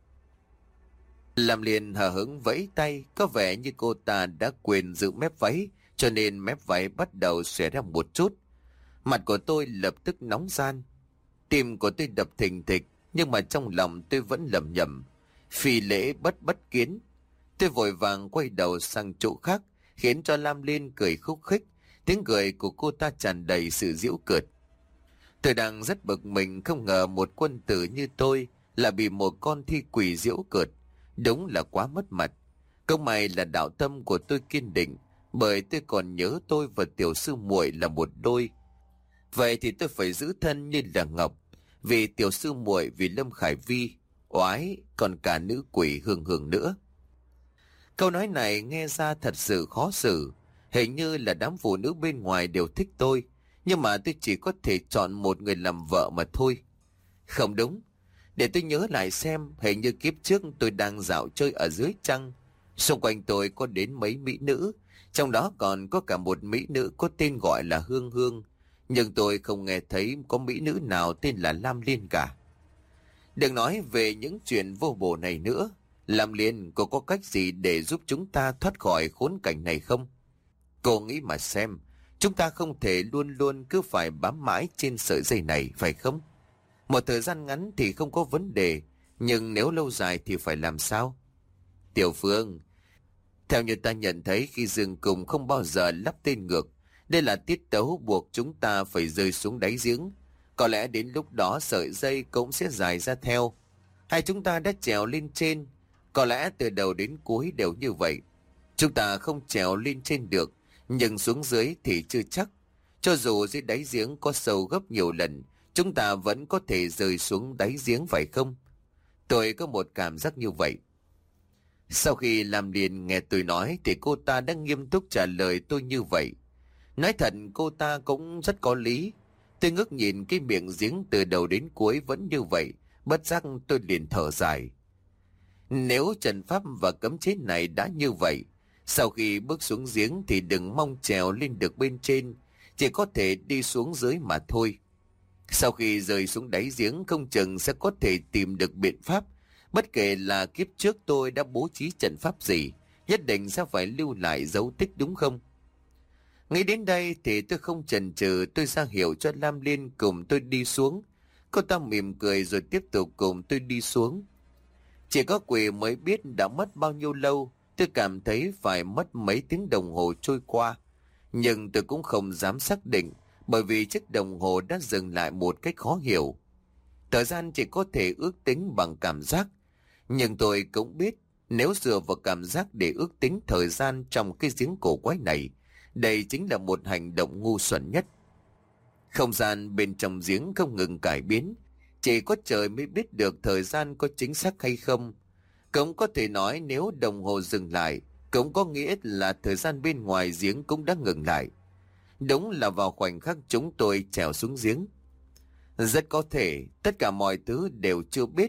Lam Liên hờ hững vẫy tay, có vẻ như cô ta đã quên giữ mép váy, cho nên mép váy bắt đầu xòe ra một chút. Mặt của tôi lập tức nóng ran. Tim của tôi đập thình thịch, nhưng mà trong lòng tôi vẫn lẩm nhẩm. Phi lễ bất bất kiến. Tôi vội vàng quay đầu sang chỗ khác, khiến cho Lam Liên cười khúc khích. Tiếng cười của cô ta tràn đầy sự giễu cợt. Tôi đang rất bực mình, không ngờ một quân tử như tôi là bị một con thi quỷ giễu cợt. Đúng là quá mất mặt. Công may là đạo tâm của tôi kiên định, bởi tôi còn nhớ tôi và tiểu sư muội là một đôi. Vậy thì tôi phải giữ thân như là ngọc, vì tiểu sư muội, vì Lâm Khải Vi, oái, còn cả nữ quỷ Hương Hương nữa. Câu nói này nghe ra thật sự khó xử. Hình như là đám phụ nữ bên ngoài đều thích tôi, nhưng mà tôi chỉ có thể chọn một người làm vợ mà thôi. Không đúng. Để tôi nhớ lại xem, hình như kiếp trước tôi đang dạo chơi ở dưới trăng. Xung quanh tôi có đến mấy mỹ nữ, trong đó còn có cả một mỹ nữ có tên gọi là Hương Hương. Nhưng tôi không nghe thấy có mỹ nữ nào tên là Lam Liên cả. Đừng nói về những chuyện vô bổ này nữa. Lam Liên, cô có cách gì để giúp chúng ta thoát khỏi khốn cảnh này không? Cô nghĩ mà xem, chúng ta không thể luôn luôn cứ phải bám mãi trên sợi dây này, phải không? Một thời gian ngắn thì không có vấn đề, nhưng nếu lâu dài thì phải làm sao? Tiểu Phương, theo như ta nhận thấy khi Dương Cùng không bao giờ lắp tên ngược, đây là tiết tấu buộc chúng ta phải rơi xuống đáy giếng. Có lẽ đến lúc đó sợi dây cũng sẽ dài ra theo. Hay chúng ta đã trèo lên trên? Có lẽ từ đầu đến cuối đều như vậy. Chúng ta không trèo lên trên được, nhưng xuống dưới thì chưa chắc. Cho dù dưới đáy giếng có sâu gấp nhiều lần, chúng ta vẫn có thể rơi xuống đáy giếng, phải không? Tôi có một cảm giác như vậy. Sau khi Lam Liên nghe tôi nói thì cô ta đã nghiêm túc trả lời tôi như vậy. Nói thật, cô ta cũng rất có lý. Tôi ngước nhìn cái miệng giếng từ đầu đến cuối vẫn như vậy, bất giác tôi liền thở dài. Nếu trần pháp và cấm chế này đã như vậy, sau khi bước xuống giếng thì đừng mong trèo lên được bên trên, chỉ có thể đi xuống dưới mà thôi. Sau khi rơi xuống đáy giếng không chừng sẽ có thể tìm được biện pháp. Bất kể là kiếp trước tôi đã bố trí trận pháp gì, nhất định sẽ phải lưu lại dấu tích, đúng không? Nghĩ đến đây thì tôi không chần chừ, tôi ra hiệu cho Lam Liên cùng tôi đi xuống. Cô ta mỉm cười rồi tiếp tục cùng tôi đi xuống. Chỉ có quỷ mới biết đã mất bao nhiêu lâu. Tôi cảm thấy phải mất mấy tiếng đồng hồ trôi qua. Nhưng tôi cũng không dám xác định, bởi vì chiếc đồng hồ đã dừng lại một cách khó hiểu. Thời gian chỉ có thể ước tính bằng cảm giác. Nhưng tôi cũng biết, nếu dựa vào cảm giác để ước tính thời gian trong cái giếng cổ quái này, đây chính là một hành động ngu xuẩn nhất. Không gian bên trong giếng không ngừng cải biến, chỉ có trời mới biết được thời gian có chính xác hay không. Cũng có thể nói nếu đồng hồ dừng lại, cũng có nghĩa là thời gian bên ngoài giếng cũng đã ngừng lại. Đúng là vào khoảnh khắc chúng tôi trèo xuống giếng. Rất có thể tất cả mọi thứ đều chưa biết,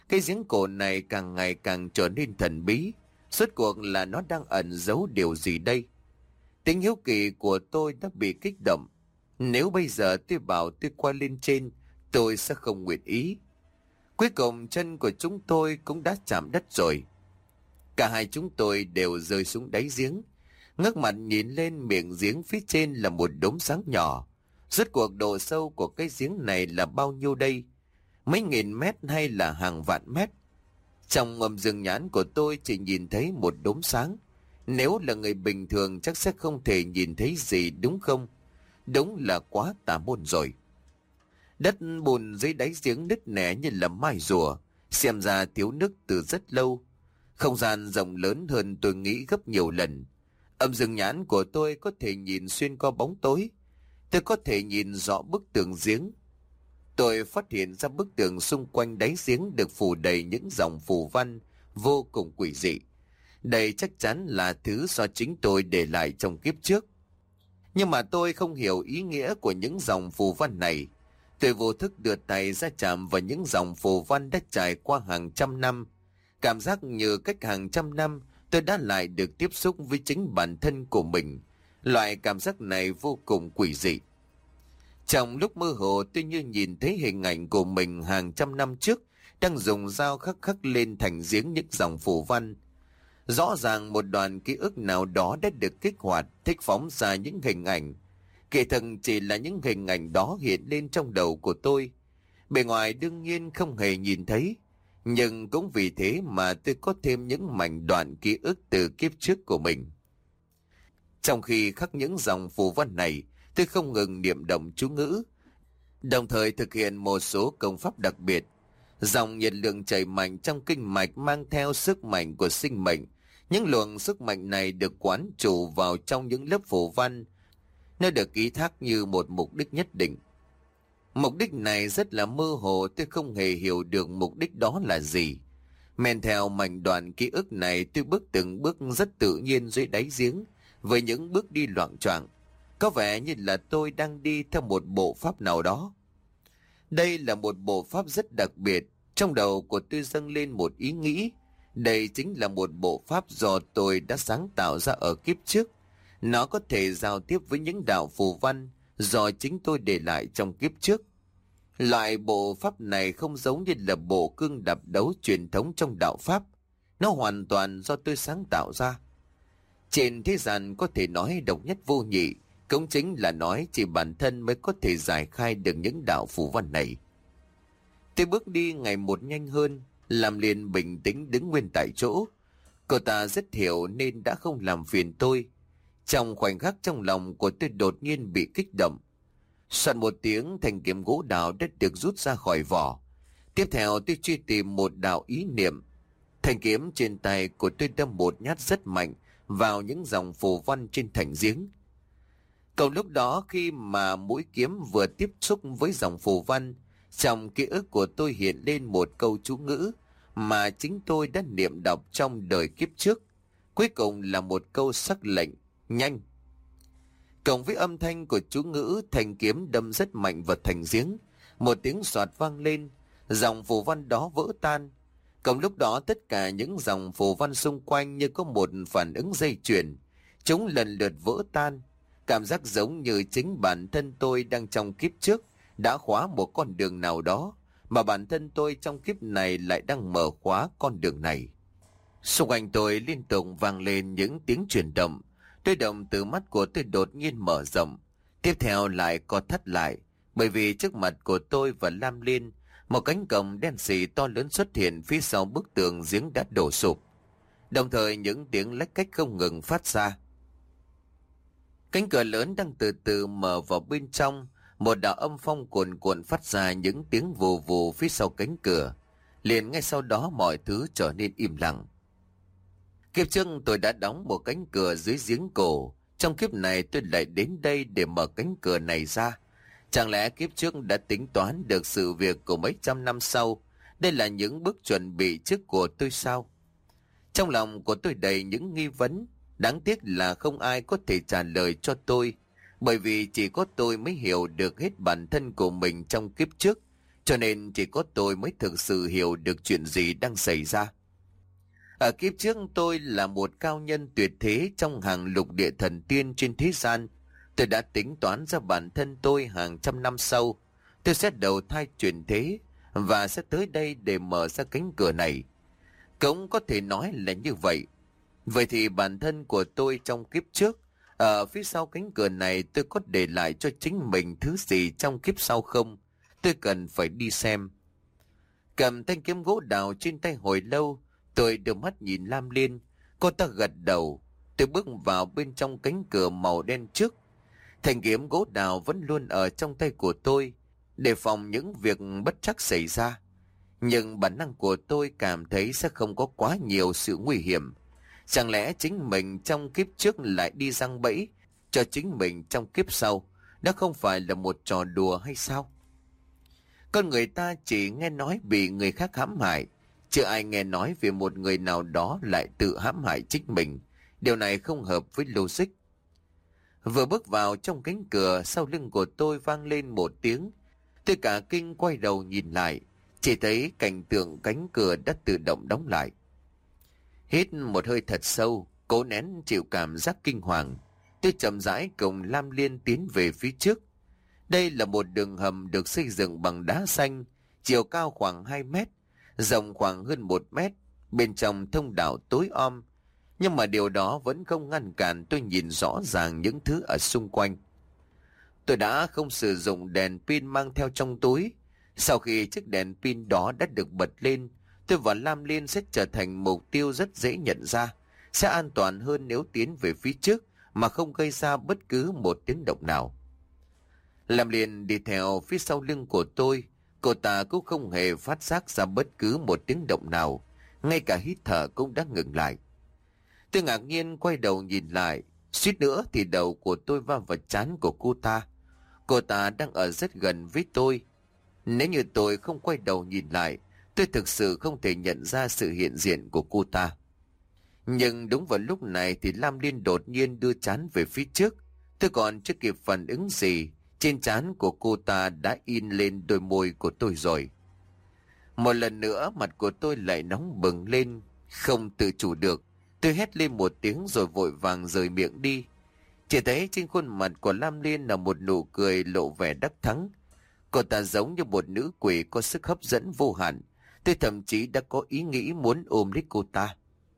Cái giếng cổ này càng ngày càng trở nên thần bí. Rốt cuộc là nó đang ẩn giấu điều gì đây? Tính hiếu kỳ của tôi đã bị kích động. Nếu bây giờ tôi bảo tôi qua lên trên, tôi sẽ không nguyện ý. Cuối cùng chân của chúng tôi cũng đã chạm đất rồi. Cả hai chúng tôi đều rơi xuống đáy giếng. Ngước mặt nhìn lên miệng giếng, phía trên là một đốm sáng nhỏ. Rốt cuộc độ sâu của cái giếng này là bao nhiêu đây? Mấy nghìn mét hay là hàng vạn mét? Trong ngầm rừng nhãn của tôi chỉ nhìn thấy một đốm sáng. Nếu là người bình thường chắc sẽ không thể nhìn thấy gì, đúng không? Đúng là quá tà môn rồi. Đất bùn dưới đáy giếng nứt nẻ như là mai rùa, xem ra thiếu nước từ rất lâu. Không gian rộng lớn hơn tôi nghĩ gấp nhiều lần. Âm rừng nhãn của tôi có thể nhìn xuyên qua bóng tối. Tôi có thể nhìn rõ bức tường giếng. Tôi phát hiện ra bức tường xung quanh đáy giếng được phủ đầy những dòng phù văn vô cùng quỷ dị. Đây chắc chắn là thứ do chính tôi để lại trong kiếp trước. Nhưng mà tôi không hiểu ý nghĩa của những dòng phù văn này. Tôi vô thức đưa tay ra chạm vào những dòng phù văn đã trải qua hàng trăm năm. Cảm giác như cách hàng trăm năm tôi đã lại được tiếp xúc với chính bản thân của mình. Loại cảm giác này vô cùng quỷ dị. Trong lúc mơ hồ tôi như nhìn thấy hình ảnh của mình hàng trăm năm trước đang dùng dao khắc khắc lên thành giếng những dòng phù văn. Rõ ràng một đoạn ký ức nào đó đã được kích hoạt, thích phóng ra những hình ảnh. Kỳ thực chỉ là những hình ảnh đó hiện lên trong đầu của tôi. Bề ngoài đương nhiên không hề nhìn thấy, nhưng cũng vì thế mà tôi có thêm những mảnh đoạn ký ức từ kiếp trước của mình. Trong khi khắc những dòng phù văn này, tôi không ngừng niệm động chú ngữ, đồng thời thực hiện một số công pháp đặc biệt. Dòng nhiệt lượng chảy mạnh trong kinh mạch mang theo sức mạnh của sinh mệnh. Những luồng sức mạnh này được quán trụ vào trong những lớp phù văn, nó được ký thác như một mục đích nhất định. Mục đích này rất là mơ hồ, tôi không hề hiểu được mục đích đó là gì. Men theo mảnh đoạn ký ức này, tôi bước từng bước rất tự nhiên dưới đáy giếng, với những bước đi loạng choạng. Có vẻ như là tôi đang đi theo một bộ pháp nào đó. Đây là một bộ pháp rất đặc biệt. Trong đầu của tôi dâng lên một ý nghĩ. Đây chính là một bộ pháp do tôi đã sáng tạo ra ở kiếp trước. Nó có thể giao tiếp với những đạo phù văn do chính tôi để lại trong kiếp trước. Loại bộ pháp này không giống như là bộ cương đạp đấu truyền thống trong đạo pháp. Nó hoàn toàn do tôi sáng tạo ra. Trên thế gian có thể nói độc nhất vô nhị, cũng chính là nói chỉ bản thân mới có thể giải khai được những đạo phù văn này. Tôi bước đi ngày một nhanh hơn, làm liền bình tĩnh đứng nguyên tại chỗ. Cô ta rất hiểu nên đã không làm phiền tôi. Trong khoảnh khắc trong lòng của tôi đột nhiên bị kích động. Soạn một tiếng, thanh kiếm gỗ đào đã được rút ra khỏi vỏ. Tiếp theo tôi truy tìm một đạo ý niệm. Thanh kiếm trên tay của tôi đâm một nhát rất mạnh vào những dòng phù văn trên thành giếng. Cầu lúc đó khi mà mũi kiếm vừa tiếp xúc với dòng phù văn, trong ký ức của tôi hiện lên một câu chú ngữ mà chính tôi đã niệm đọc trong đời kiếp trước. Cuối cùng là một câu sắc lệnh, nhanh. Cộng với âm thanh của chú ngữ, thanh kiếm đâm rất mạnh vào thành giếng. Một tiếng xoạt vang lên, dòng phù văn đó vỡ tan. Cộng lúc đó tất cả những dòng phù văn xung quanh như có một phản ứng dây chuyền. Chúng lần lượt vỡ tan. Cảm giác giống như chính bản thân tôi đang trong kiếp trước đã khóa một con đường nào đó, mà bản thân tôi trong kiếp này lại đang mở khóa con đường này. Xung quanh tôi liên tục vang lên những tiếng chuyển động. Đôi đồng từ mắt của tôi đột nhiên mở rộng, tiếp theo lại co thắt lại, bởi vì trước mặt của tôi và Lam Liên, một cánh cổng đen xì to lớn xuất hiện phía sau bức tường giếng đã đổ sụp. Đồng thời những tiếng lách cách không ngừng phát ra. Cánh cửa lớn đang từ từ mở vào bên trong, một đạo âm phong cuồn cuộn phát ra những tiếng vù vù phía sau cánh cửa. Liền ngay sau đó mọi thứ trở nên im lặng. Kiếp trước tôi đã đóng một cánh cửa dưới giếng cổ, trong kiếp này tôi lại đến đây để mở cánh cửa này ra. Chẳng lẽ kiếp trước đã tính toán được sự việc của mấy trăm năm sau? Đây là những bước chuẩn bị trước của tôi sao? Trong lòng của tôi đầy những nghi vấn, đáng tiếc là không ai có thể trả lời cho tôi, bởi vì chỉ có tôi mới hiểu được hết bản thân của mình trong kiếp trước, Cho nên chỉ có tôi mới thực sự hiểu được chuyện gì đang xảy ra. Ở kiếp trước tôi là một cao nhân tuyệt thế trong hàng lục địa thần tiên trên thế gian. Tôi đã tính toán ra bản thân tôi hàng trăm năm sau, tôi sẽ đầu thai chuyển thế và sẽ tới đây để mở ra cánh cửa này. Cũng có thể nói là như vậy. Vậy thì bản thân của tôi trong kiếp trước, ở phía sau cánh cửa này tôi có để lại cho chính mình thứ gì trong kiếp sau không? Tôi cần phải đi xem. Cầm thanh kiếm gỗ đào trên tay hồi lâu, tôi đưa mắt nhìn Lam Liên. Cô ta gật đầu. Tôi bước vào bên trong cánh cửa màu đen trước. Thanh kiếm gỗ đào vẫn luôn ở trong tay của tôi, đề phòng những việc bất trắc xảy ra. Nhưng bản năng của tôi cảm thấy sẽ không có quá nhiều sự nguy hiểm. Chẳng lẽ chính mình trong kiếp trước lại đi giăng bẫy cho chính mình trong kiếp sau? Đó không phải là một trò đùa hay sao? Con người ta chỉ nghe nói bị người khác hãm hại, chưa ai nghe nói về một người nào đó lại tự hãm hại chính mình. Điều này không hợp với logic. Vừa bước vào trong cánh cửa, sau lưng của tôi vang lên một tiếng. Tôi cả kinh quay đầu nhìn lại, chỉ thấy cảnh tượng cánh cửa đã tự động đóng lại. Hít một hơi thật sâu, cố nén chịu cảm giác kinh hoàng, tôi chậm rãi cùng Lam Liên tiến về phía trước. Đây là một đường hầm được xây dựng bằng đá xanh, chiều cao khoảng hai mét, rộng khoảng hơn một mét, bên trong thông đạo tối om. Nhưng mà điều đó vẫn không ngăn cản tôi nhìn rõ ràng những thứ ở xung quanh. Tôi đã không sử dụng đèn pin mang theo trong túi. Sau khi chiếc đèn pin đó đã được bật lên, tôi và Lam Liên sẽ trở thành mục tiêu rất dễ nhận ra, sẽ an toàn hơn nếu tiến về phía trước mà không gây ra bất cứ một tiếng động nào. Lam Liên đi theo phía sau lưng của tôi, cô ta cũng không hề phát giác ra bất cứ một tiếng động nào, ngay cả hít thở cũng đã ngừng lại. Tôi ngạc nhiên quay đầu nhìn lại, suýt nữa thì đầu của tôi va vào trán của cô ta. Cô ta đang ở rất gần với tôi. Nếu như tôi không quay đầu nhìn lại, tôi thực sự không thể nhận ra sự hiện diện của cô ta. Nhưng đúng vào lúc này thì Lam Liên đột nhiên đưa trán về phía trước. Tôi còn chưa kịp phản ứng gì, trên trán của cô ta đã in lên đôi môi của tôi rồi. Một lần nữa mặt của tôi lại nóng bừng lên, không tự chủ được. Tôi hét lên một tiếng rồi vội vàng rời miệng đi. Chỉ thấy trên khuôn mặt của Lam Liên là một nụ cười lộ vẻ đắc thắng. Cô ta giống như một nữ quỷ có sức hấp dẫn vô hạn. Tôi thậm chí đã có ý nghĩ muốn ôm lấy cô ta.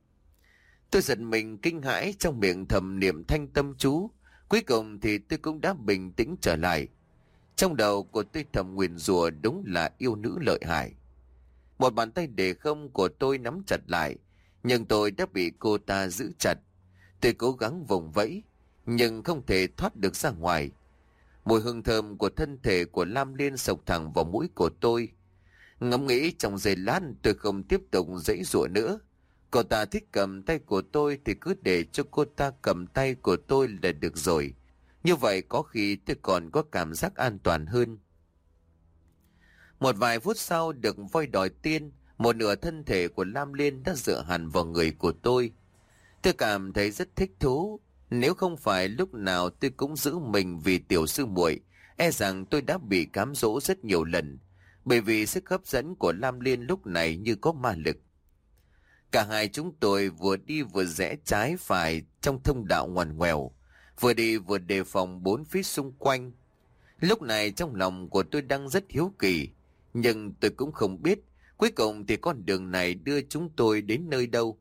Tôi giật mình kinh hãi, trong miệng thầm niệm thanh tâm chú. Cuối cùng thì tôi cũng đã bình tĩnh trở lại. Trong đầu của tôi thầm nguyền rủa đúng là yêu nữ lợi hại. Một bàn tay để không của tôi nắm chặt lại, nhưng tôi đã bị cô ta giữ chặt. Tôi cố gắng vùng vẫy, nhưng không thể thoát được ra ngoài. Mùi hương thơm của thân thể của Lam Liên sộc thẳng vào mũi của tôi. Ngẫm nghĩ trong giây lát tôi không tiếp tục giãy giụa nữa. Cô ta thích cầm tay của tôi thì cứ để cho cô ta cầm tay của tôi là được rồi. Như vậy có khi tôi còn có cảm giác an toàn hơn. Một vài phút sau được voi đòi tiên, một nửa thân thể của Lam Liên đã dựa hẳn vào người của tôi. Tôi cảm thấy rất thích thú. Nếu không phải lúc nào tôi cũng giữ mình vì tiểu sư muội, e rằng tôi đã bị cám dỗ rất nhiều lần. Bởi vì sức hấp dẫn của Lam Liên lúc này như có ma lực. Cả hai chúng tôi vừa đi vừa rẽ trái phải trong thông đạo ngoằn ngoèo, vừa đi vừa đề phòng bốn phía xung quanh. Lúc này trong lòng của tôi đang rất hiếu kỳ, nhưng tôi cũng không biết cuối cùng thì con đường này đưa chúng tôi đến nơi đâu.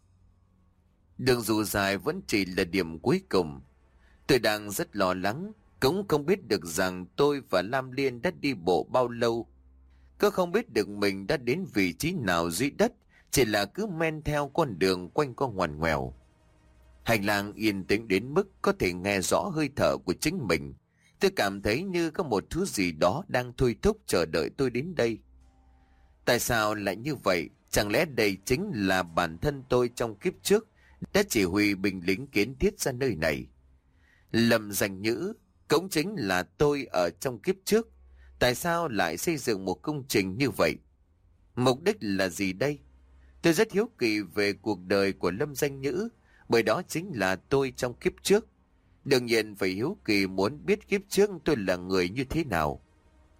Đường dù dài vẫn chỉ là điểm cuối cùng. Tôi đang rất lo lắng, cũng không biết được rằng tôi và Lam Liên đã đi bộ bao lâu. Cứ không biết được mình đã đến vị trí nào dưới đất, chỉ là cứ men theo con đường quanh co ngoằn ngoèo. Hành lang yên tĩnh đến mức có thể nghe rõ hơi thở của chính mình. Tôi cảm thấy như có một thứ gì đó đang thôi thúc chờ đợi tôi đến đây. Tại sao lại như vậy? Chẳng lẽ đây chính là bản thân tôi trong kiếp trước đã chỉ huy binh lính kiến thiết ra nơi này? Lâm Danh Nhữ cũng chính là tôi ở trong kiếp trước. Tại sao lại xây dựng một công trình như vậy? Mục đích là gì đây? Tôi rất hiếu kỳ về cuộc đời của Lâm Danh Nhữ, bởi đó chính là tôi trong kiếp trước. Đương nhiên phải hiếu kỳ muốn biết kiếp trước tôi là người như thế nào.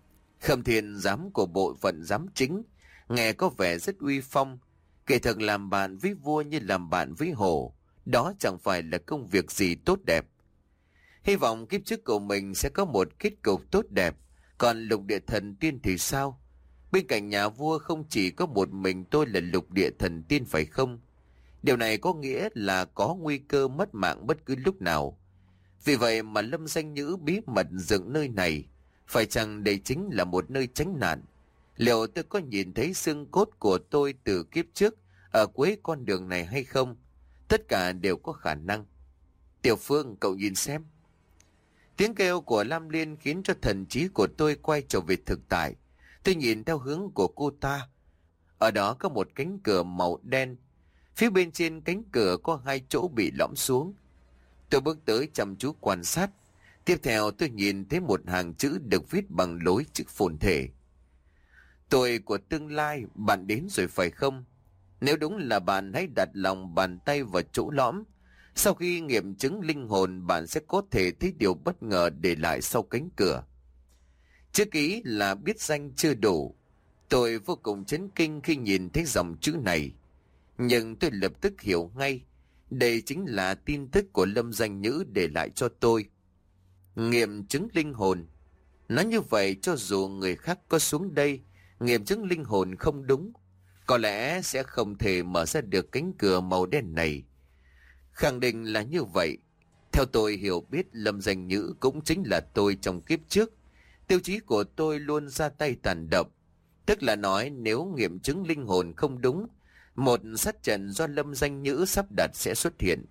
Khâm thiên giám của bộ phận giám chính, nghe có vẻ rất uy phong. Kể thật làm bạn với vua như làm bạn với hổ, đó chẳng phải là công việc gì tốt đẹp. Hy vọng kiếp trước của mình sẽ có một kết cục tốt đẹp. Còn lục địa thần tiên thì sao? Bên cạnh nhà vua không chỉ có một mình tôi là lục địa thần tiên phải không? Điều này có nghĩa là có nguy cơ mất mạng bất cứ lúc nào. Vì vậy mà Lâm Danh Nhữ bí mật dựng nơi này. Phải chăng đây chính là một nơi tránh nạn? Liệu tôi có nhìn thấy xương cốt của tôi từ kiếp trước ở cuối con đường này hay không? Tất cả đều có khả năng. Tiểu Phương, cậu nhìn xem. Tiếng kêu của Lam Liên khiến cho thần trí của tôi quay trở về thực tại. Tôi nhìn theo hướng của cô ta. Ở đó có một cánh cửa màu đen. Phía bên trên cánh cửa có hai chỗ bị lõm xuống. Tôi bước tới chăm chú quan sát. Tiếp theo tôi nhìn thấy một hàng chữ được viết bằng lối chữ phồn thể. Tôi của tương lai, bạn đến rồi phải không? Nếu đúng là bạn, hãy đặt lòng bàn tay vào chỗ lõm. Sau khi nghiệm chứng linh hồn, bạn sẽ có thể thấy điều bất ngờ để lại sau cánh cửa. Chữ ký là biết danh chưa đủ. Tôi vô cùng chấn kinh khi nhìn thấy dòng chữ này. Nhưng tôi lập tức hiểu ngay. Đây chính là tin tức của Lâm Danh Nhữ để lại cho tôi. Nghiệm chứng linh hồn. Nói như vậy, cho dù người khác có xuống đây, nghiệm chứng linh hồn không đúng, có lẽ sẽ không thể mở ra được cánh cửa màu đen này. Khẳng định là như vậy. Theo tôi hiểu biết, Lâm Danh Nhữ cũng chính là tôi trong kiếp trước. Tiêu chí của tôi luôn ra tay tàn độc. Tức là nói nếu nghiệm chứng linh hồn không đúng, một sát trận do Lâm Danh Nhữ sắp đặt sẽ xuất hiện.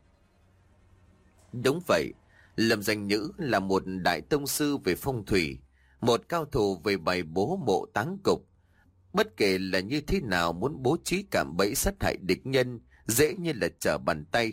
Đúng vậy, Lâm Danh Nhữ là một đại tông sư về phong thủy, một cao thủ về bày bố mộ táng cục. Bất kể là như thế nào, muốn bố trí cạm bẫy sát hại địch nhân dễ như là trở bàn tay.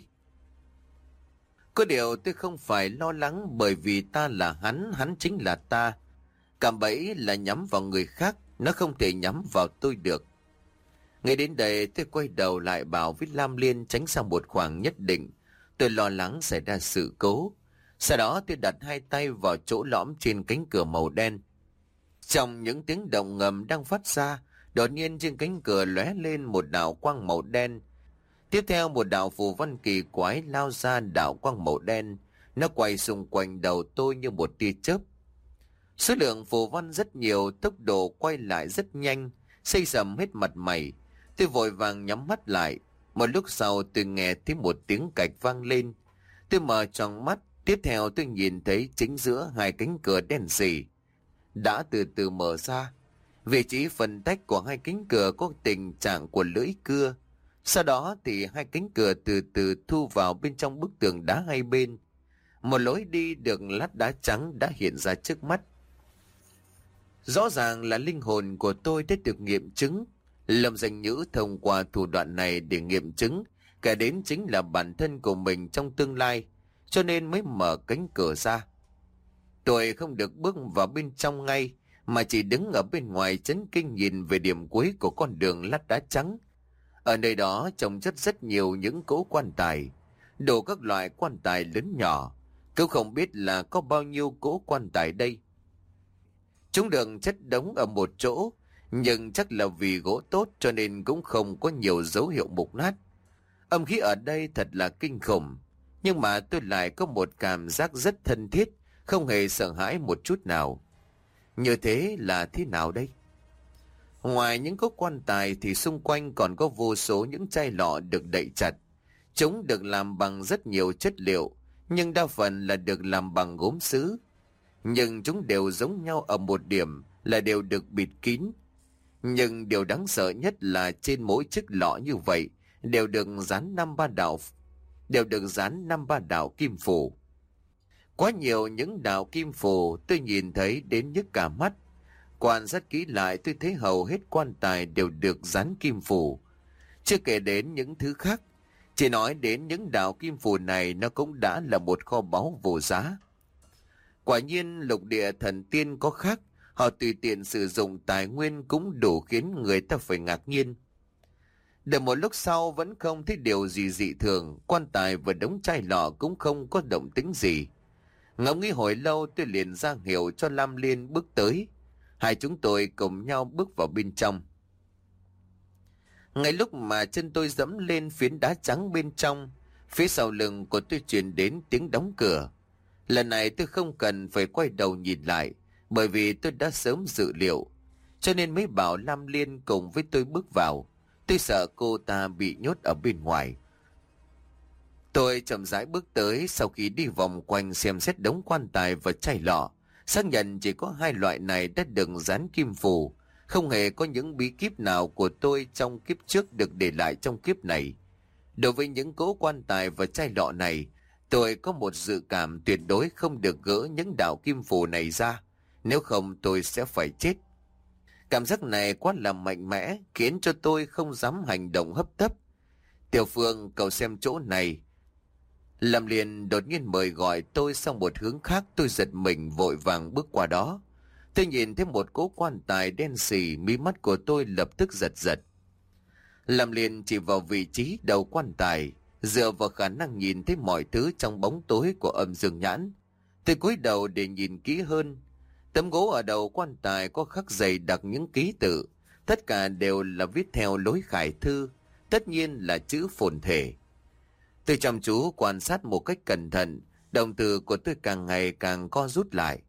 Có điều tôi không phải lo lắng, bởi vì ta là hắn, hắn chính là ta. Cạm bẫy là nhắm vào người khác, nó không thể nhắm vào tôi được. Ngay đến đây tôi quay đầu lại bảo với Lam Liên tránh sang một khoảng nhất định. Tôi lo lắng xảy ra sự cố. Sau đó tôi đặt hai tay vào chỗ lõm trên cánh cửa màu đen. Trong những tiếng động ngầm đang phát ra, đột nhiên trên cánh cửa lóe lên một đạo quang màu đen. Tiếp theo một đạo phù văn kỳ quái lao ra. Đạo quang màu đen nó quay xung quanh đầu tôi như một tia chớp. Số lượng phù văn rất nhiều, tốc độ quay lại rất nhanh, xây sầm hết mặt mày. Tôi vội vàng nhắm mắt lại. Một lúc sau tôi nghe thấy một tiếng cạch vang lên. Tôi mở tròn mắt. Tiếp theo tôi nhìn thấy chính giữa hai cánh cửa đen sì đã từ từ mở ra. Vị trí phân tách của hai cánh cửa có tình trạng của lưỡi cưa. Sau đó thì hai cánh cửa từ từ thu vào bên trong bức tường đá hai bên. Một lối đi được lát đá trắng đã hiện ra trước mắt. Rõ ràng là linh hồn của tôi đã được nghiệm chứng. Lâm Danh Nhữ thông qua thủ đoạn này để nghiệm chứng kẻ đến chính là bản thân của mình trong tương lai, cho nên mới mở cánh cửa ra. Tôi không được bước vào bên trong ngay, mà chỉ đứng ở bên ngoài chấn kinh nhìn về điểm cuối của con đường lát đá trắng. Ở nơi đó trồng chất rất nhiều những cỗ quan tài, đồ các loại quan tài lớn nhỏ. Cũng không biết là có bao nhiêu cỗ quan tài đây. Chúng được chất đống ở một chỗ, nhưng chắc là vì gỗ tốt cho nên cũng không có nhiều dấu hiệu mục nát. Âm khí ở đây thật là kinh khủng, nhưng mà tôi lại có một cảm giác rất thân thiết, không hề sợ hãi một chút nào. Như thế là thế nào đây? Ngoài những cỗ quan tài thì xung quanh còn có vô số những chai lọ được đậy chặt. Chúng được làm bằng rất nhiều chất liệu, nhưng đa phần là được làm bằng gốm sứ. Nhưng chúng đều giống nhau ở một điểm là đều được bịt kín. Nhưng điều đáng sợ nhất là trên mỗi chiếc lọ như vậy đều được dán năm ba đạo, đều được dán năm ba đạo kim phù. Quá nhiều những đạo kim phù tôi nhìn thấy đến nhức cả mắt. Quan sát kỹ lại tôi thấy hầu hết quan tài đều được dán kim phù. Chưa kể đến những thứ khác, chỉ nói đến những đạo kim phù này nó cũng đã là một kho báu vô giá. Quả nhiên lục địa thần tiên có khác, họ tùy tiện sử dụng tài nguyên cũng đủ khiến người ta phải ngạc nhiên. Đợi một lúc sau vẫn không thấy điều gì dị thường, quan tài và đống chai lọ cũng không có động tĩnh gì. Ngẫm nghĩ hồi lâu tôi liền ra hiệu cho Lam Liên bước tới. Hai chúng tôi cùng nhau bước vào bên trong. Ngay lúc mà chân tôi dẫm lên phiến đá trắng bên trong, phía sau lưng của tôi truyền đến tiếng đóng cửa. Lần này tôi không cần phải quay đầu nhìn lại, bởi vì tôi đã sớm dự liệu, cho nên mới bảo Lam Liên cùng với tôi bước vào. Tôi sợ cô ta bị nhốt ở bên ngoài. Tôi chậm rãi bước tới, sau khi đi vòng quanh xem xét đống quan tài và chai lọ, xác nhận chỉ có hai loại này đã được dán kim phù, không hề có những bí kíp nào của tôi trong kiếp trước được để lại trong kiếp này. Đối với những cỗ quan tài và chai lọ này, tôi có một dự cảm tuyệt đối không được gỡ những đạo kim phù này ra, nếu không tôi sẽ phải chết. Cảm giác này quá là mạnh mẽ, khiến cho tôi không dám hành động hấp tấp. Tiểu Phương, cậu xem chỗ này. Lâm Liên đột nhiên mời gọi tôi sang một hướng khác. Tôi giật mình vội vàng bước qua đó. Tôi nhìn thấy một cỗ quan tài đen xì, mí mắt của tôi lập tức giật giật. Lâm Liên chỉ vào vị trí đầu quan tài, dựa vào khả năng nhìn thấy mọi thứ trong bóng tối của âm dương nhãn. Tôi cúi đầu để nhìn kỹ hơn. Tấm gỗ ở đầu quan tài có khắc dày đặc những ký tự, tất cả đều là viết theo lối khải thư, tất nhiên là chữ phồn thể. Tôi chăm chú quan sát một cách cẩn thận, đồng tử của tôi càng ngày càng co rút lại.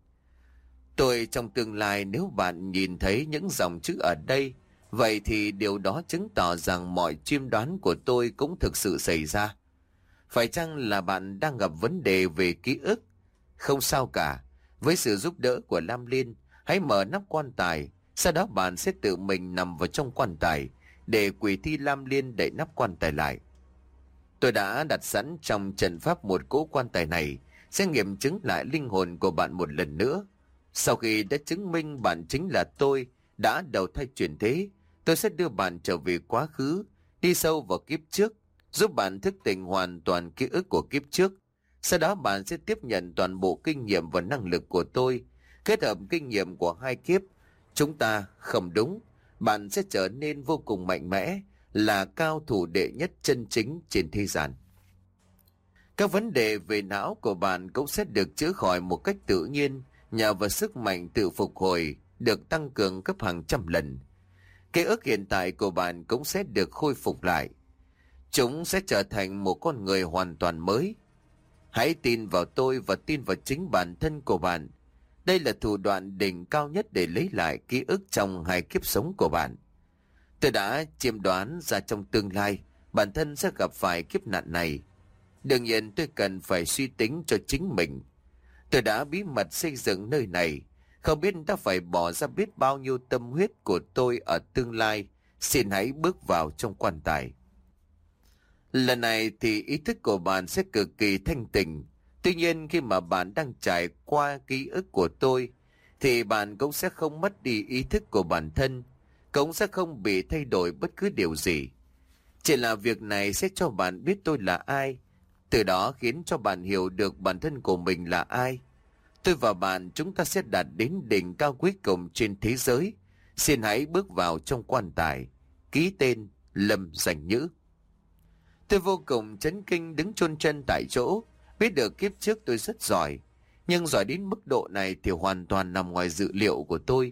Tôi trong tương lai nếu bạn nhìn thấy những dòng chữ ở đây, vậy thì điều đó chứng tỏ rằng mọi suy đoán của tôi cũng thực sự xảy ra. Phải chăng là bạn đang gặp vấn đề về ký ức? Không sao cả. Với sự giúp đỡ của Lam Liên, hãy mở nắp quan tài, sau đó bạn sẽ tự mình nằm vào trong quan tài, để quỷ thi Lam Liên đậy nắp quan tài lại. Tôi đã đặt sẵn trong trận pháp một cỗ quan tài này, sẽ nghiệm chứng lại linh hồn của bạn một lần nữa. Sau khi đã chứng minh bạn chính là tôi, đã đầu thai chuyển thế, tôi sẽ đưa bạn trở về quá khứ, đi sâu vào kiếp trước, giúp bạn thức tỉnh hoàn toàn ký ức của kiếp trước. Sau đó bạn sẽ tiếp nhận toàn bộ kinh nghiệm và năng lực của tôi, kết hợp kinh nghiệm của hai kiếp. Chúng ta không đúng, bạn sẽ trở nên vô cùng mạnh mẽ, là cao thủ đệ nhất chân chính trên thế gian. Các vấn đề về não của bạn cũng sẽ được chữa khỏi một cách tự nhiên, nhờ vào sức mạnh tự phục hồi được tăng cường gấp hàng trăm lần. Ký ức hiện tại của bạn cũng sẽ được khôi phục lại. Chúng sẽ trở thành một con người hoàn toàn mới. Hãy tin vào tôi và tin vào chính bản thân của bạn. Đây là thủ đoạn đỉnh cao nhất để lấy lại ký ức trong hai kiếp sống của bạn. Tôi đã chiêm đoán ra trong tương lai bản thân sẽ gặp phải kiếp nạn này. Đương nhiên tôi cần phải suy tính cho chính mình. Tôi đã bí mật xây dựng nơi này, không biết đã phải bỏ ra biết bao nhiêu tâm huyết của tôi ở tương lai. Xin hãy bước vào trong quan tài. Lần này thì ý thức của bạn sẽ cực kỳ thanh tỉnh. Tuy nhiên khi mà bạn đang trải qua ký ức của tôi, thì bạn cũng sẽ không mất đi ý thức của bản thân, cũng sẽ không bị thay đổi bất cứ điều gì. Chỉ là việc này sẽ cho bạn biết tôi là ai, từ đó khiến cho bạn hiểu được bản thân của mình là ai. Tôi và bạn chúng ta sẽ đạt đến đỉnh cao cuối cùng trên thế giới. Xin hãy bước vào trong quan tài. Ký tên Lâm Danh Nhữ. Tôi vô cùng chấn kinh đứng chôn chân tại chỗ. Biết được kiếp trước tôi rất giỏi, nhưng giỏi đến mức độ này thì hoàn toàn nằm ngoài dự liệu của tôi.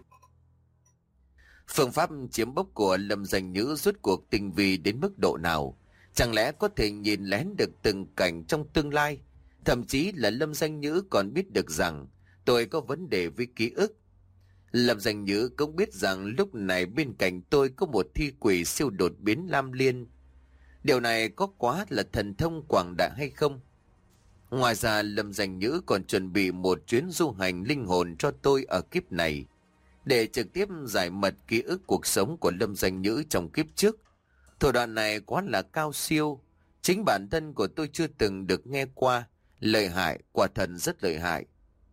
Phương pháp chiếm bốc của Lâm Danh Nhữ rốt cuộc tinh vi đến mức độ nào? Chẳng lẽ có thể nhìn lén được từng cảnh trong tương lai? Thậm chí là Lâm Danh Nhữ còn biết được rằng tôi có vấn đề với ký ức. Lâm Danh Nhữ cũng biết rằng lúc này bên cạnh tôi có một thi quỷ siêu đột biến Lam Liên. Điều này có quá là thần thông quảng đại hay không? Ngoài ra Lâm Danh Nhữ còn chuẩn bị một chuyến du hành linh hồn cho tôi ở kiếp này, để trực tiếp giải mật ký ức cuộc sống của Lâm Danh Nhữ trong kiếp trước. Thủ đoạn này quá là cao siêu, chính bản thân của tôi chưa từng được nghe qua. Lợi hại, quả thần rất lợi hại.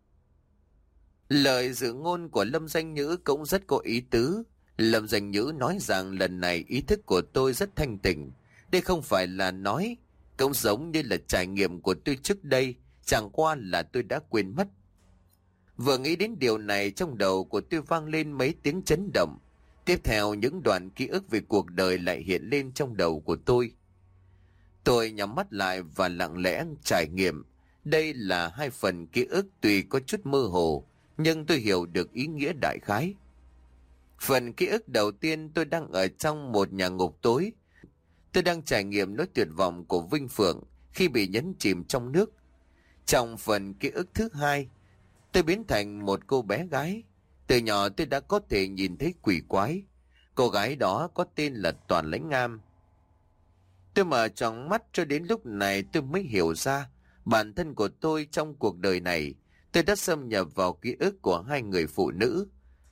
Lời dự ngôn của Lâm Danh Nhữ cũng rất có ý tứ. Lâm Danh Nhữ nói rằng lần này ý thức của tôi rất thanh tỉnh. Đây không phải là nói, cũng giống như là trải nghiệm của tôi trước đây, chẳng qua là tôi đã quên mất. Vừa nghĩ đến điều này, trong đầu của tôi vang lên mấy tiếng chấn động. Tiếp theo những đoạn ký ức về cuộc đời lại hiện lên trong đầu của tôi. Tôi nhắm mắt lại và lặng lẽ trải nghiệm. Đây là hai phần ký ức tuy có chút mơ hồ, nhưng tôi hiểu được ý nghĩa đại khái. Phần ký ức đầu tiên tôi đang ở trong một nhà ngục tối. Tôi đang trải nghiệm nỗi tuyệt vọng của Vinh Phượng khi bị nhấn chìm trong nước. Trong phần ký ức thứ hai, tôi biến thành một cô bé gái. Từ nhỏ tôi đã có thể nhìn thấy quỷ quái. Cô gái đó có tên là Toàn Lãnh Ngam. Tôi mở tròn mắt cho đến lúc này tôi mới hiểu ra bản thân của tôi trong cuộc đời này. Tôi đã xâm nhập vào ký ức của hai người phụ nữ.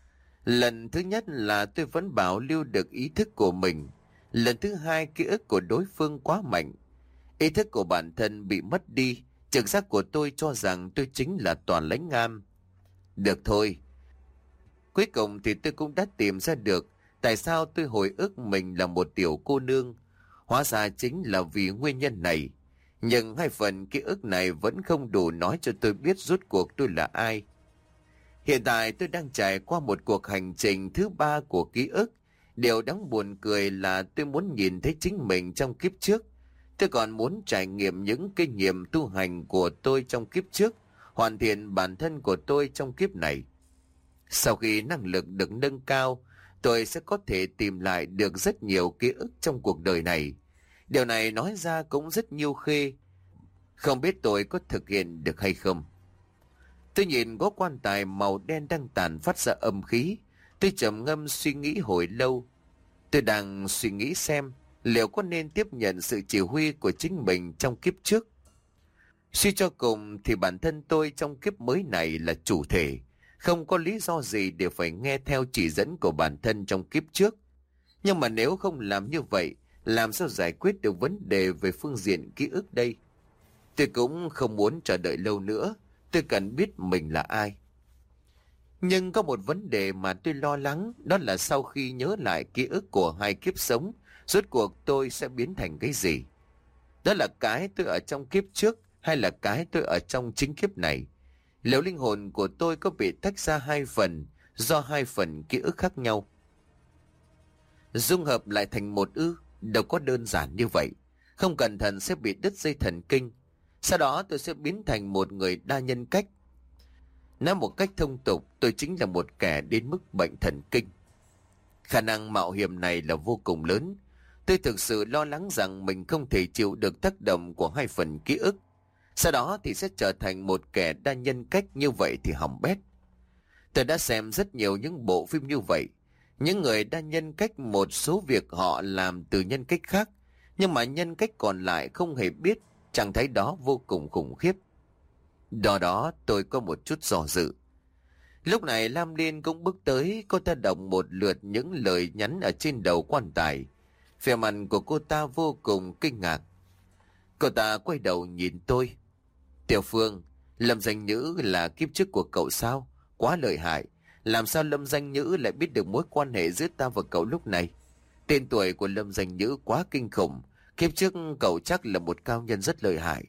Lần thứ nhất là tôi vẫn bảo lưu được ý thức của mình. Lần thứ hai, ký ức của đối phương quá mạnh. Ý thức của bản thân bị mất đi. Trực giác của tôi cho rằng tôi chính là Toàn Lãnh Ngam. Được thôi. Cuối cùng thì tôi cũng đã tìm ra được tại sao tôi hồi ức mình là một tiểu cô nương. Hóa ra chính là vì nguyên nhân này. Nhưng hai phần ký ức này vẫn không đủ nói cho tôi biết rốt cuộc tôi là ai. Hiện tại tôi đang trải qua một cuộc hành trình thứ ba của ký ức. Điều đáng buồn cười là tôi muốn nhìn thấy chính mình trong kiếp trước. Tôi còn muốn trải nghiệm những kinh nghiệm tu hành của tôi trong kiếp trước, hoàn thiện bản thân của tôi trong kiếp này. Sau khi năng lực được nâng cao, tôi sẽ có thể tìm lại được rất nhiều ký ức trong cuộc đời này. Điều này nói ra cũng rất nhiêu khê. Không biết tôi có thực hiện được hay không. Tôi nhìn có quan tài màu đen đang tàn phát ra âm khí. Tôi trầm ngâm suy nghĩ hồi lâu. Tôi đang suy nghĩ xem liệu có nên tiếp nhận sự chỉ huy của chính mình trong kiếp trước. Suy cho cùng thì bản thân tôi trong kiếp mới này là chủ thể. Không có lý do gì để phải nghe theo chỉ dẫn của bản thân trong kiếp trước. Nhưng mà nếu không làm như vậy, làm sao giải quyết được vấn đề về phương diện ký ức đây? Tôi cũng không muốn chờ đợi lâu nữa. Tôi cần biết mình là ai. Nhưng có một vấn đề mà tôi lo lắng, đó là sau khi nhớ lại ký ức của hai kiếp sống, rốt cuộc tôi sẽ biến thành cái gì? Đó là cái tôi ở trong kiếp trước hay là cái tôi ở trong chính kiếp này? Liệu linh hồn của tôi có bị tách ra hai phần do hai phần ký ức khác nhau? Dung hợp lại thành một ư? Đâu có đơn giản như vậy. Không cẩn thận sẽ bị đứt dây thần kinh. Sau đó tôi sẽ biến thành một người đa nhân cách. Nói một cách thông tục, tôi chính là một kẻ đến mức bệnh thần kinh. Khả năng mạo hiểm này là vô cùng lớn. Tôi thực sự lo lắng rằng mình không thể chịu được tác động của hai phần ký ức. Sau đó thì sẽ trở thành một kẻ đa nhân cách, như vậy thì hỏng bét. Tôi đã xem rất nhiều những bộ phim như vậy. Những người đa nhân cách, một số việc họ làm từ nhân cách khác, nhưng mà nhân cách còn lại không hề biết. Trạng thái đó vô cùng khủng khiếp. Do đó tôi có một chút do dự. Lúc này Lam Liên cũng bước tới. Cô ta đọc một lượt những lời nhắn ở trên đầu quan tài. Vẻ mặt của cô ta vô cùng kinh ngạc. Cô ta quay đầu nhìn tôi. Tiểu Phương, Lâm Danh Nhữ là kiếp trước của cậu sao? Quá lợi hại. Làm sao Lâm Danh Nhữ lại biết được mối quan hệ giữa ta và cậu lúc này? Tên tuổi của Lâm Danh Nhữ quá kinh khủng. Kiếp trước cậu chắc là một cao nhân rất lợi hại.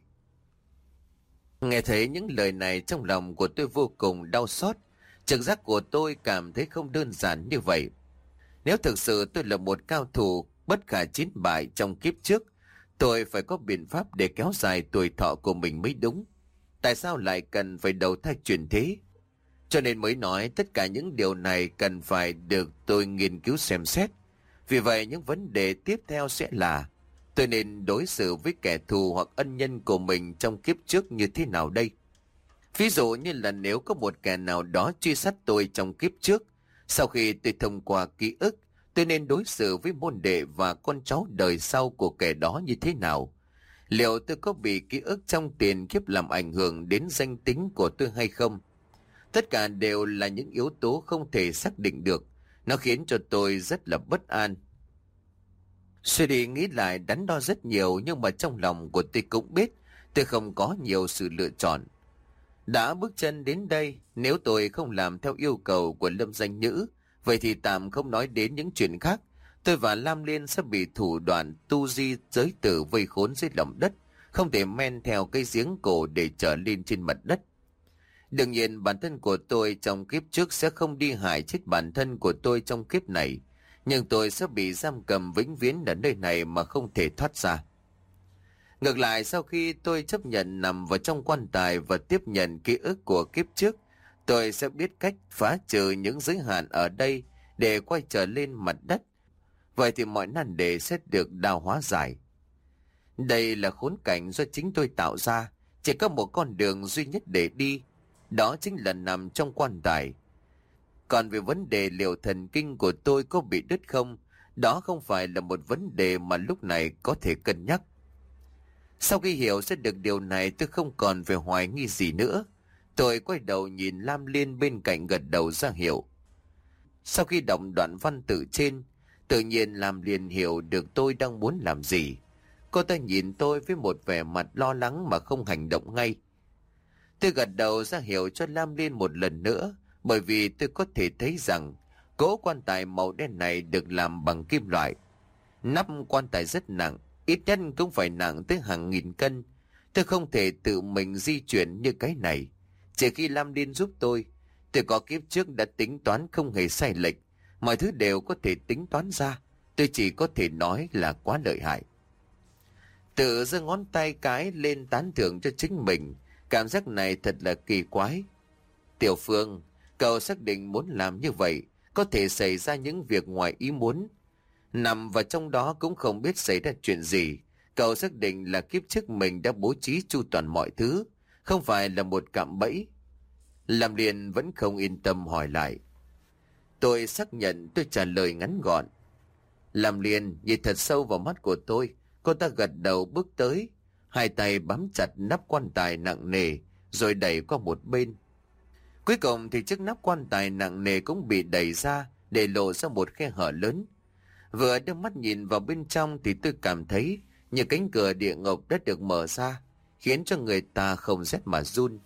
Nghe thấy những lời này, trong lòng của tôi vô cùng đau xót. Trực giác của tôi cảm thấy không đơn giản như vậy. Nếu thực sự tôi là một cao thủ bất khả chiến bại trong kiếp trước, tôi phải có biện pháp để kéo dài tuổi thọ của mình mới đúng. Tại sao lại cần phải đầu thai chuyển thế? Cho nên mới nói tất cả những điều này cần phải được tôi nghiên cứu xem xét. Vì vậy những vấn đề tiếp theo sẽ là tôi nên đối xử với kẻ thù hoặc ân nhân của mình trong kiếp trước như thế nào đây? Ví dụ như là nếu có một kẻ nào đó truy sát tôi trong kiếp trước, sau khi tôi thông qua ký ức, tôi nên đối xử với môn đệ và con cháu đời sau của kẻ đó như thế nào? Liệu tôi có bị ký ức trong tiền kiếp làm ảnh hưởng đến danh tính của tôi hay không? Tất cả đều là những yếu tố không thể xác định được. Nó khiến cho tôi rất là bất an. Suy đi nghĩ lại đắn đo rất nhiều, nhưng mà trong lòng của tôi cũng biết tôi không có nhiều sự lựa chọn. Đã bước chân đến đây, nếu tôi không làm theo yêu cầu của Lâm Danh Nhữ, vậy thì tạm không nói đến những chuyện khác. Tôi và Lam Liên sẽ bị thủ đoạn tu di giới tử vây khốn dưới lòng đất, không thể men theo cái giếng cổ để trở lên trên mặt đất. Đương nhiên bản thân của tôi trong kiếp trước sẽ không đi hại chết bản thân của tôi trong kiếp này, nhưng tôi sẽ bị giam cầm vĩnh viễn ở nơi này mà không thể thoát ra. Ngược lại, sau khi tôi chấp nhận nằm vào trong quan tài và tiếp nhận ký ức của kiếp trước, tôi sẽ biết cách phá trừ những giới hạn ở đây để quay trở lên mặt đất. Vậy thì mọi nan đề sẽ được đào hóa giải. Đây là khốn cảnh do chính tôi tạo ra, chỉ có một con đường duy nhất để đi, đó chính là nằm trong quan tài. Còn về vấn đề liệu thần kinh của tôi có bị đứt không, đó không phải là một vấn đề mà lúc này có thể cân nhắc. Sau khi hiểu ra được điều này, tôi không còn phải hoài nghi gì nữa. Tôi quay đầu nhìn Lam Liên bên cạnh gật đầu ra hiệu. Sau khi đọc đoạn văn tự trên, tự nhiên Lam Liên hiểu được tôi đang muốn làm gì. Cô ta nhìn tôi với một vẻ mặt lo lắng mà không hành động ngay. Tôi gật đầu ra hiệu cho Lam Liên một lần nữa, bởi vì tôi có thể thấy rằng cỗ quan tài màu đen này được làm bằng kim loại. Nắp quan tài rất nặng, ít nhất cũng phải nặng tới hàng nghìn cân. Tôi không thể tự mình di chuyển như cái này. Chỉ khi Lam Liên giúp tôi, tôi có kiếp trước đã tính toán không hề sai lệch. Mọi thứ đều có thể tính toán ra. Tôi chỉ có thể nói là quá lợi hại. Tự giơ ngón tay cái lên tán thưởng cho chính mình. Cảm giác này thật là kỳ quái. Tiểu Phương, cậu xác định muốn làm như vậy, có thể xảy ra những việc ngoài ý muốn. Nằm vào trong đó cũng không biết xảy ra chuyện gì. Cậu xác định là kiếp trước mình đã bố trí chu toàn mọi thứ, không phải là một cạm bẫy. Lam Liên vẫn không yên tâm hỏi lại. Tôi xác nhận, tôi trả lời ngắn gọn. Lam Liên nhìn thật sâu vào mắt của tôi. Cô ta gật đầu bước tới, hai tay bám chặt nắp quan tài nặng nề, rồi đẩy qua một bên. Cuối cùng thì chiếc nắp quan tài nặng nề cũng bị đẩy ra, để lộ ra một khe hở lớn. Vừa đưa mắt nhìn vào bên trong thì tôi cảm thấy như cánh cửa địa ngục đã được mở ra, khiến cho người ta không rét mà run.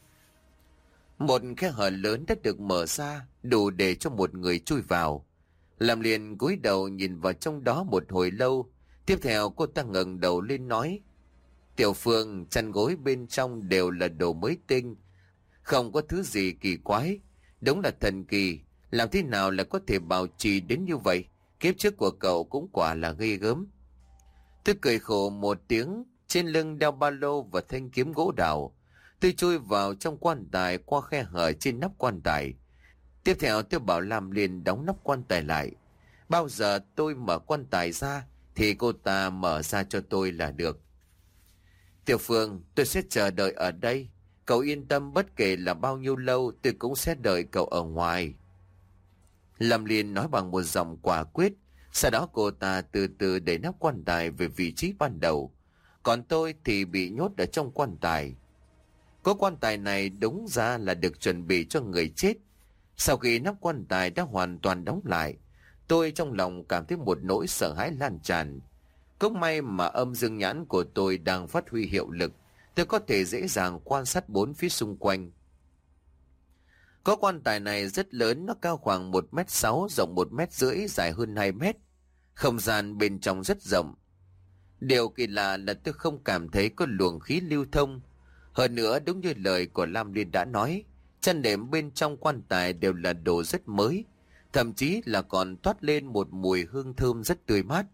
Một khe hở lớn đã được mở ra, đủ để cho một người chui vào. Lam Liên cúi đầu nhìn vào trong đó một hồi lâu. Tiếp theo cô ta ngẩng đầu lên nói: Tiểu Phương, chăn gối bên trong đều là đồ mới tinh, không có thứ gì kỳ quái. Đúng là thần kỳ, làm thế nào là có thể bảo trì đến như vậy? Kiếp trước của cậu cũng quả là ghê gớm. Tôi cười khổ một tiếng, trên lưng đeo ba lô và thanh kiếm gỗ đào. Tôi chui vào trong quan tài qua khe hở trên nắp quan tài. Tiếp theo tôi bảo Lam Liên đóng nắp quan tài lại. Bao giờ tôi mở quan tài ra thì cô ta mở ra cho tôi là được. Tiểu Phương, tôi sẽ chờ đợi ở đây. Cậu yên tâm, bất kể là bao nhiêu lâu tôi cũng sẽ đợi cậu ở ngoài. Lam Liên nói bằng một giọng quả quyết. Sau đó cô ta từ từ đẩy nắp quan tài về vị trí ban đầu. Còn tôi thì bị nhốt ở trong quan tài. Có quan tài này đúng ra là được chuẩn bị cho người chết. Sau khi nắp quan tài đã hoàn toàn đóng lại, tôi trong lòng cảm thấy một nỗi sợ hãi lan tràn. Cũng may mà âm dương nhãn của tôi đang phát huy hiệu lực. Tôi có thể dễ dàng quan sát bốn phía xung quanh. Có quan tài này rất lớn, nó cao khoảng một mét sáu, rộng một mét rưỡi, dài hơn hai mét. Không gian bên trong rất rộng. Điều kỳ lạ là tôi không cảm thấy có luồng khí lưu thông. Hơn nữa, đúng như lời của Lam Liên đã nói, chăn đệm bên trong quan tài đều là đồ rất mới, thậm chí là còn toát lên một mùi hương thơm rất tươi mát.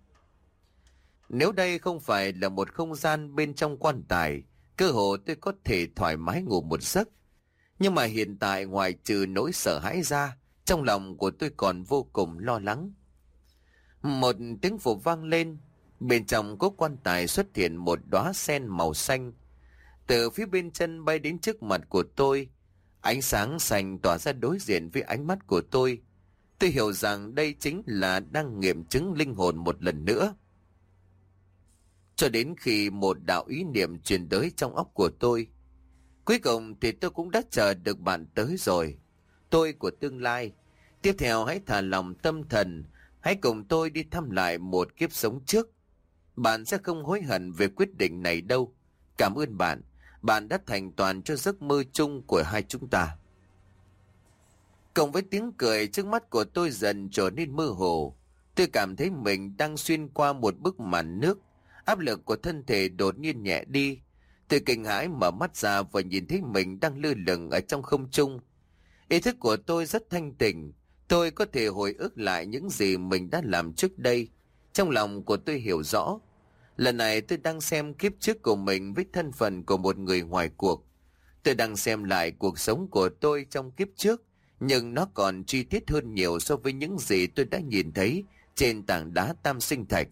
Nếu đây không phải là một không gian bên trong quan tài, cơ hồ tôi có thể thoải mái ngủ một giấc. Nhưng mà hiện tại ngoài trừ nỗi sợ hãi ra, trong lòng của tôi còn vô cùng lo lắng. Một tiếng phụp vang lên, bên trong cốc quan tài xuất hiện một đóa sen màu xanh. Từ phía bên chân bay đến trước mặt của tôi, ánh sáng xanh tỏa ra đối diện với ánh mắt của tôi. Tôi hiểu rằng đây chính là đang nghiệm chứng linh hồn một lần nữa. Cho đến khi một đạo ý niệm truyền tới trong óc của tôi. Cuối cùng thì tôi cũng đã chờ được bạn tới rồi. Tôi của tương lai. Tiếp theo hãy thả lòng tâm thần. Hãy cùng tôi đi thăm lại một kiếp sống trước. Bạn sẽ không hối hận về quyết định này đâu. Cảm ơn bạn. Bạn đã thành toàn cho giấc mơ chung của hai chúng ta. Cộng với tiếng cười, trước mắt của tôi dần trở nên mơ hồ. Tôi cảm thấy mình đang xuyên qua một bức màn nước. Áp lực của thân thể đột nhiên nhẹ đi. Tôi kinh hãi mở mắt ra và nhìn thấy mình đang lơ lửng ở trong không trung. Ý thức của tôi rất thanh tỉnh. Tôi có thể hồi ức lại những gì mình đã làm trước đây. Trong lòng của tôi hiểu rõ. Lần này tôi đang xem kiếp trước của mình với thân phận của một người ngoài cuộc. Tôi đang xem lại cuộc sống của tôi trong kiếp trước, nhưng nó còn chi tiết hơn nhiều so với những gì tôi đã nhìn thấy trên tảng đá tam sinh thạch.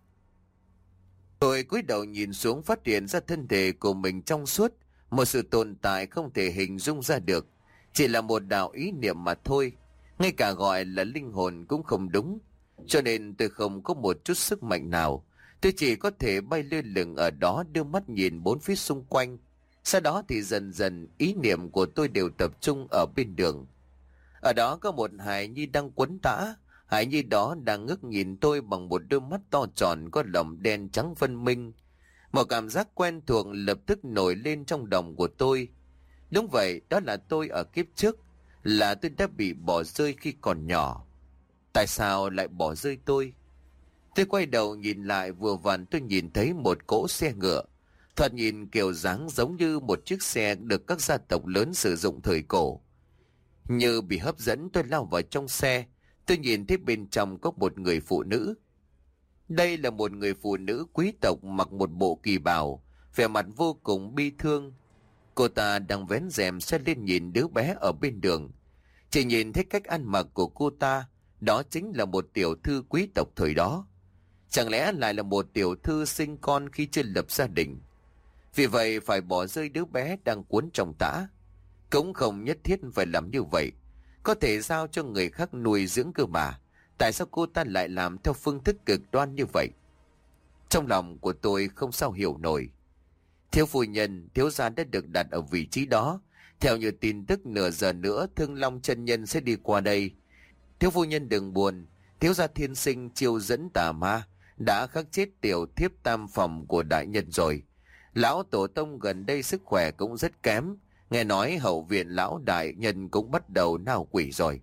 Tôi cúi đầu nhìn xuống, phát hiện ra thân thể của mình trong suốt, một sự tồn tại không thể hình dung ra được, chỉ là một đạo ý niệm mà thôi, ngay cả gọi là linh hồn cũng không đúng. Cho nên tôi không có một chút sức mạnh nào, tôi chỉ có thể bay lơ lửng ở đó, đưa mắt nhìn bốn phía xung quanh. Sau đó thì dần dần ý niệm của tôi đều tập trung ở bên đường. Ở đó có một hài nhi đang quấn tã. Hài nhi đó đang ngước nhìn tôi bằng một đôi mắt to tròn có lồng đen trắng phân minh. Một cảm giác quen thuộc lập tức nổi lên trong lòng của tôi. Đúng vậy, đó là tôi ở kiếp trước, là tôi đã bị bỏ rơi khi còn nhỏ. Tại sao lại bỏ rơi tôi? Tôi quay đầu nhìn lại, vừa vặn tôi nhìn thấy một cỗ xe ngựa. Thoạt nhìn kiểu dáng giống như một chiếc xe được các gia tộc lớn sử dụng thời cổ. Như bị hấp dẫn, tôi lao vào trong xe. Tôi nhìn thấy bên trong có một người phụ nữ. Đây là một người phụ nữ quý tộc mặc một bộ kỳ bào, vẻ mặt vô cùng bi thương. Cô ta đang vén rèm xe lên nhìn đứa bé ở bên đường. Chỉ nhìn thấy cách ăn mặc của cô ta, đó chính là một tiểu thư quý tộc thời đó. Chẳng lẽ lại là một tiểu thư sinh con khi chưa lập gia đình? Vì vậy phải bỏ rơi đứa bé đang cuốn trong tã. Cũng không nhất thiết phải làm như vậy, có thể giao cho người khác nuôi dưỡng cơ mà. Tại sao cô ta lại làm theo phương thức cực đoan như vậy? Trong lòng của tôi không sao hiểu nổi. Thiếu phu nhân, thiếu gia đã được đặt ở vị trí đó. Theo như tin tức, nửa giờ nữa Thương Long chân nhân sẽ đi qua đây. Thiếu phu nhân đừng buồn, thiếu gia thiên sinh chiêu dẫn tà ma đã khắc chết tiểu thiếp tam phẩm của đại nhân rồi. Lão tổ tông gần đây sức khỏe cũng rất kém, nghe nói hậu viện lão đại nhân cũng bắt đầu nao quỷ rồi.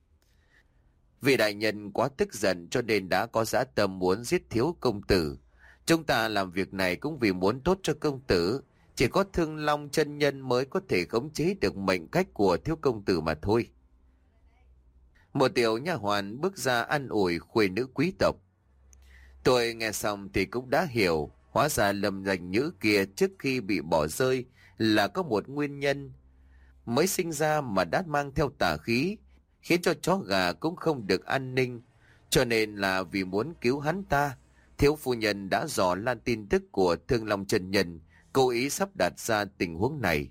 Vì đại nhân quá tức giận cho nên đã có dã tâm muốn giết thiếu công tử. Chúng ta làm việc này cũng vì muốn tốt cho công tử, chỉ có Thương Long chân nhân mới có thể khống chế được mệnh cách của thiếu công tử mà thôi. Một tiểu nha hoàn bước ra an ủi khuê nữ quý tộc. Tôi nghe xong thì cũng đã hiểu, hóa ra Lâm Danh Nhữ kia trước khi bị bỏ rơi là có một nguyên nhân. Mới sinh ra mà đã mang theo tà khí, khiến cho chó gà cũng không được an ninh. Cho nên là vì muốn cứu hắn ta, thiếu phu nhân đã dò lan tin tức của Thương Long chân nhân, cố ý sắp đặt ra tình huống này.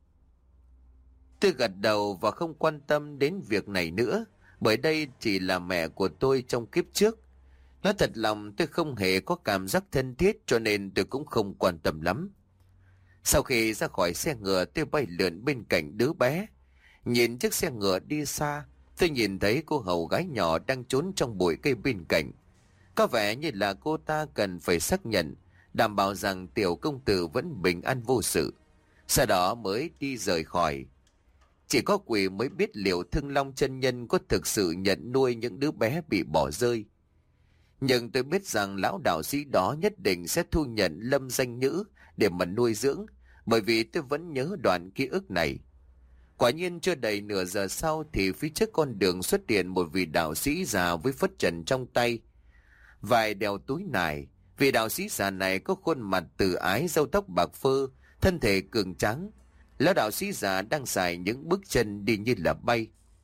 Tôi gật đầu và không quan tâm đến việc này nữa, bởi đây chỉ là mẹ của tôi trong kiếp trước. Nói thật lòng, tôi không hề có cảm giác thân thiết, cho nên tôi cũng không quan tâm lắm. Sau khi ra khỏi xe ngựa, tôi bay lượn bên cạnh đứa bé. Nhìn chiếc xe ngựa đi xa, tôi nhìn thấy cô hầu gái nhỏ đang trốn trong bụi cây bên cạnh. Có vẻ như là cô ta cần phải xác nhận, đảm bảo rằng tiểu công tử vẫn bình an vô sự, sau đó mới đi rời khỏi. Chỉ có quỷ mới biết liệu Thương Long chân nhân có thực sự nhận nuôi những đứa bé bị bỏ rơi. Nhưng tôi biết rằng lão đạo sĩ đó nhất định sẽ thu nhận Lâm Danh Nhữ để mà nuôi dưỡng, bởi vì tôi vẫn nhớ đoạn ký ức này. Quả nhiên chưa đầy nửa giờ sau thì phía trước con đường xuất hiện một vị đạo sĩ già với phất trần trong tay, vài đeo túi nải. Vị đạo sĩ già này có khuôn mặt từ ái, râu tóc bạc phơ, thân thể cường tráng. Lão đạo sĩ già đang xài những bước chân đi như là bay.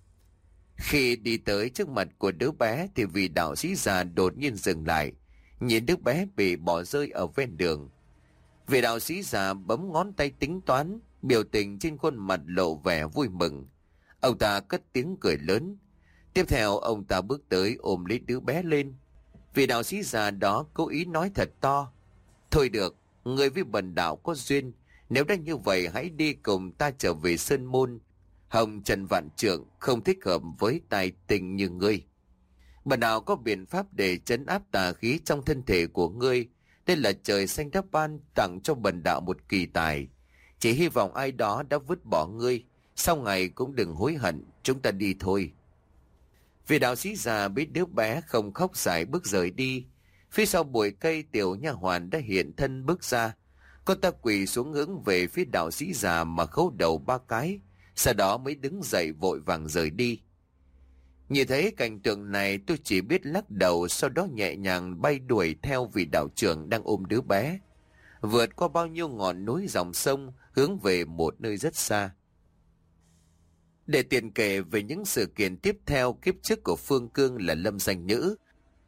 Khi đi tới trước mặt của đứa bé thì vị đạo sĩ già đột nhiên dừng lại, nhìn đứa bé bị bỏ rơi ở ven đường. Vị đạo sĩ già bấm ngón tay tính toán, biểu tình trên khuôn mặt lộ vẻ vui mừng. Ông ta cất tiếng cười lớn. Tiếp theo ông ta bước tới ôm lấy đứa bé lên. Vị đạo sĩ già đó cố ý nói thật to. Thôi được, người với bần đạo có duyên, nếu đã như vậy hãy đi cùng ta trở về Sơn Môn. Hồng Trần Vạn Trượng không thích hợp với tài tình như ngươi. Bần đạo có biện pháp để trấn áp tà khí trong thân thể của ngươi. Đây là trời xanh đắp ban tặng cho bần đạo một kỳ tài. Chỉ hy vọng ai đó đã vứt bỏ ngươi, sau ngày cũng đừng hối hận. Chúng ta đi thôi. Vị đạo sĩ già biết đứa bé không khóc giải bước rời đi. Phía sau bụi cây, tiểu nha hoàn đã hiện thân bước ra. Cô ta quỳ xuống hướng về phía đạo sĩ già mà khấu đầu ba cái, sau đó mới đứng dậy vội vàng rời đi. Nhìn thấy cảnh tượng này, tôi chỉ biết lắc đầu, sau đó nhẹ nhàng bay đuổi theo vị đạo trưởng đang ôm đứa bé, vượt qua bao nhiêu ngọn núi dòng sông, hướng về một nơi rất xa. Để tiền kể về những sự kiện tiếp theo kiếp trước của Phương Cương là Lâm Danh Nhữ,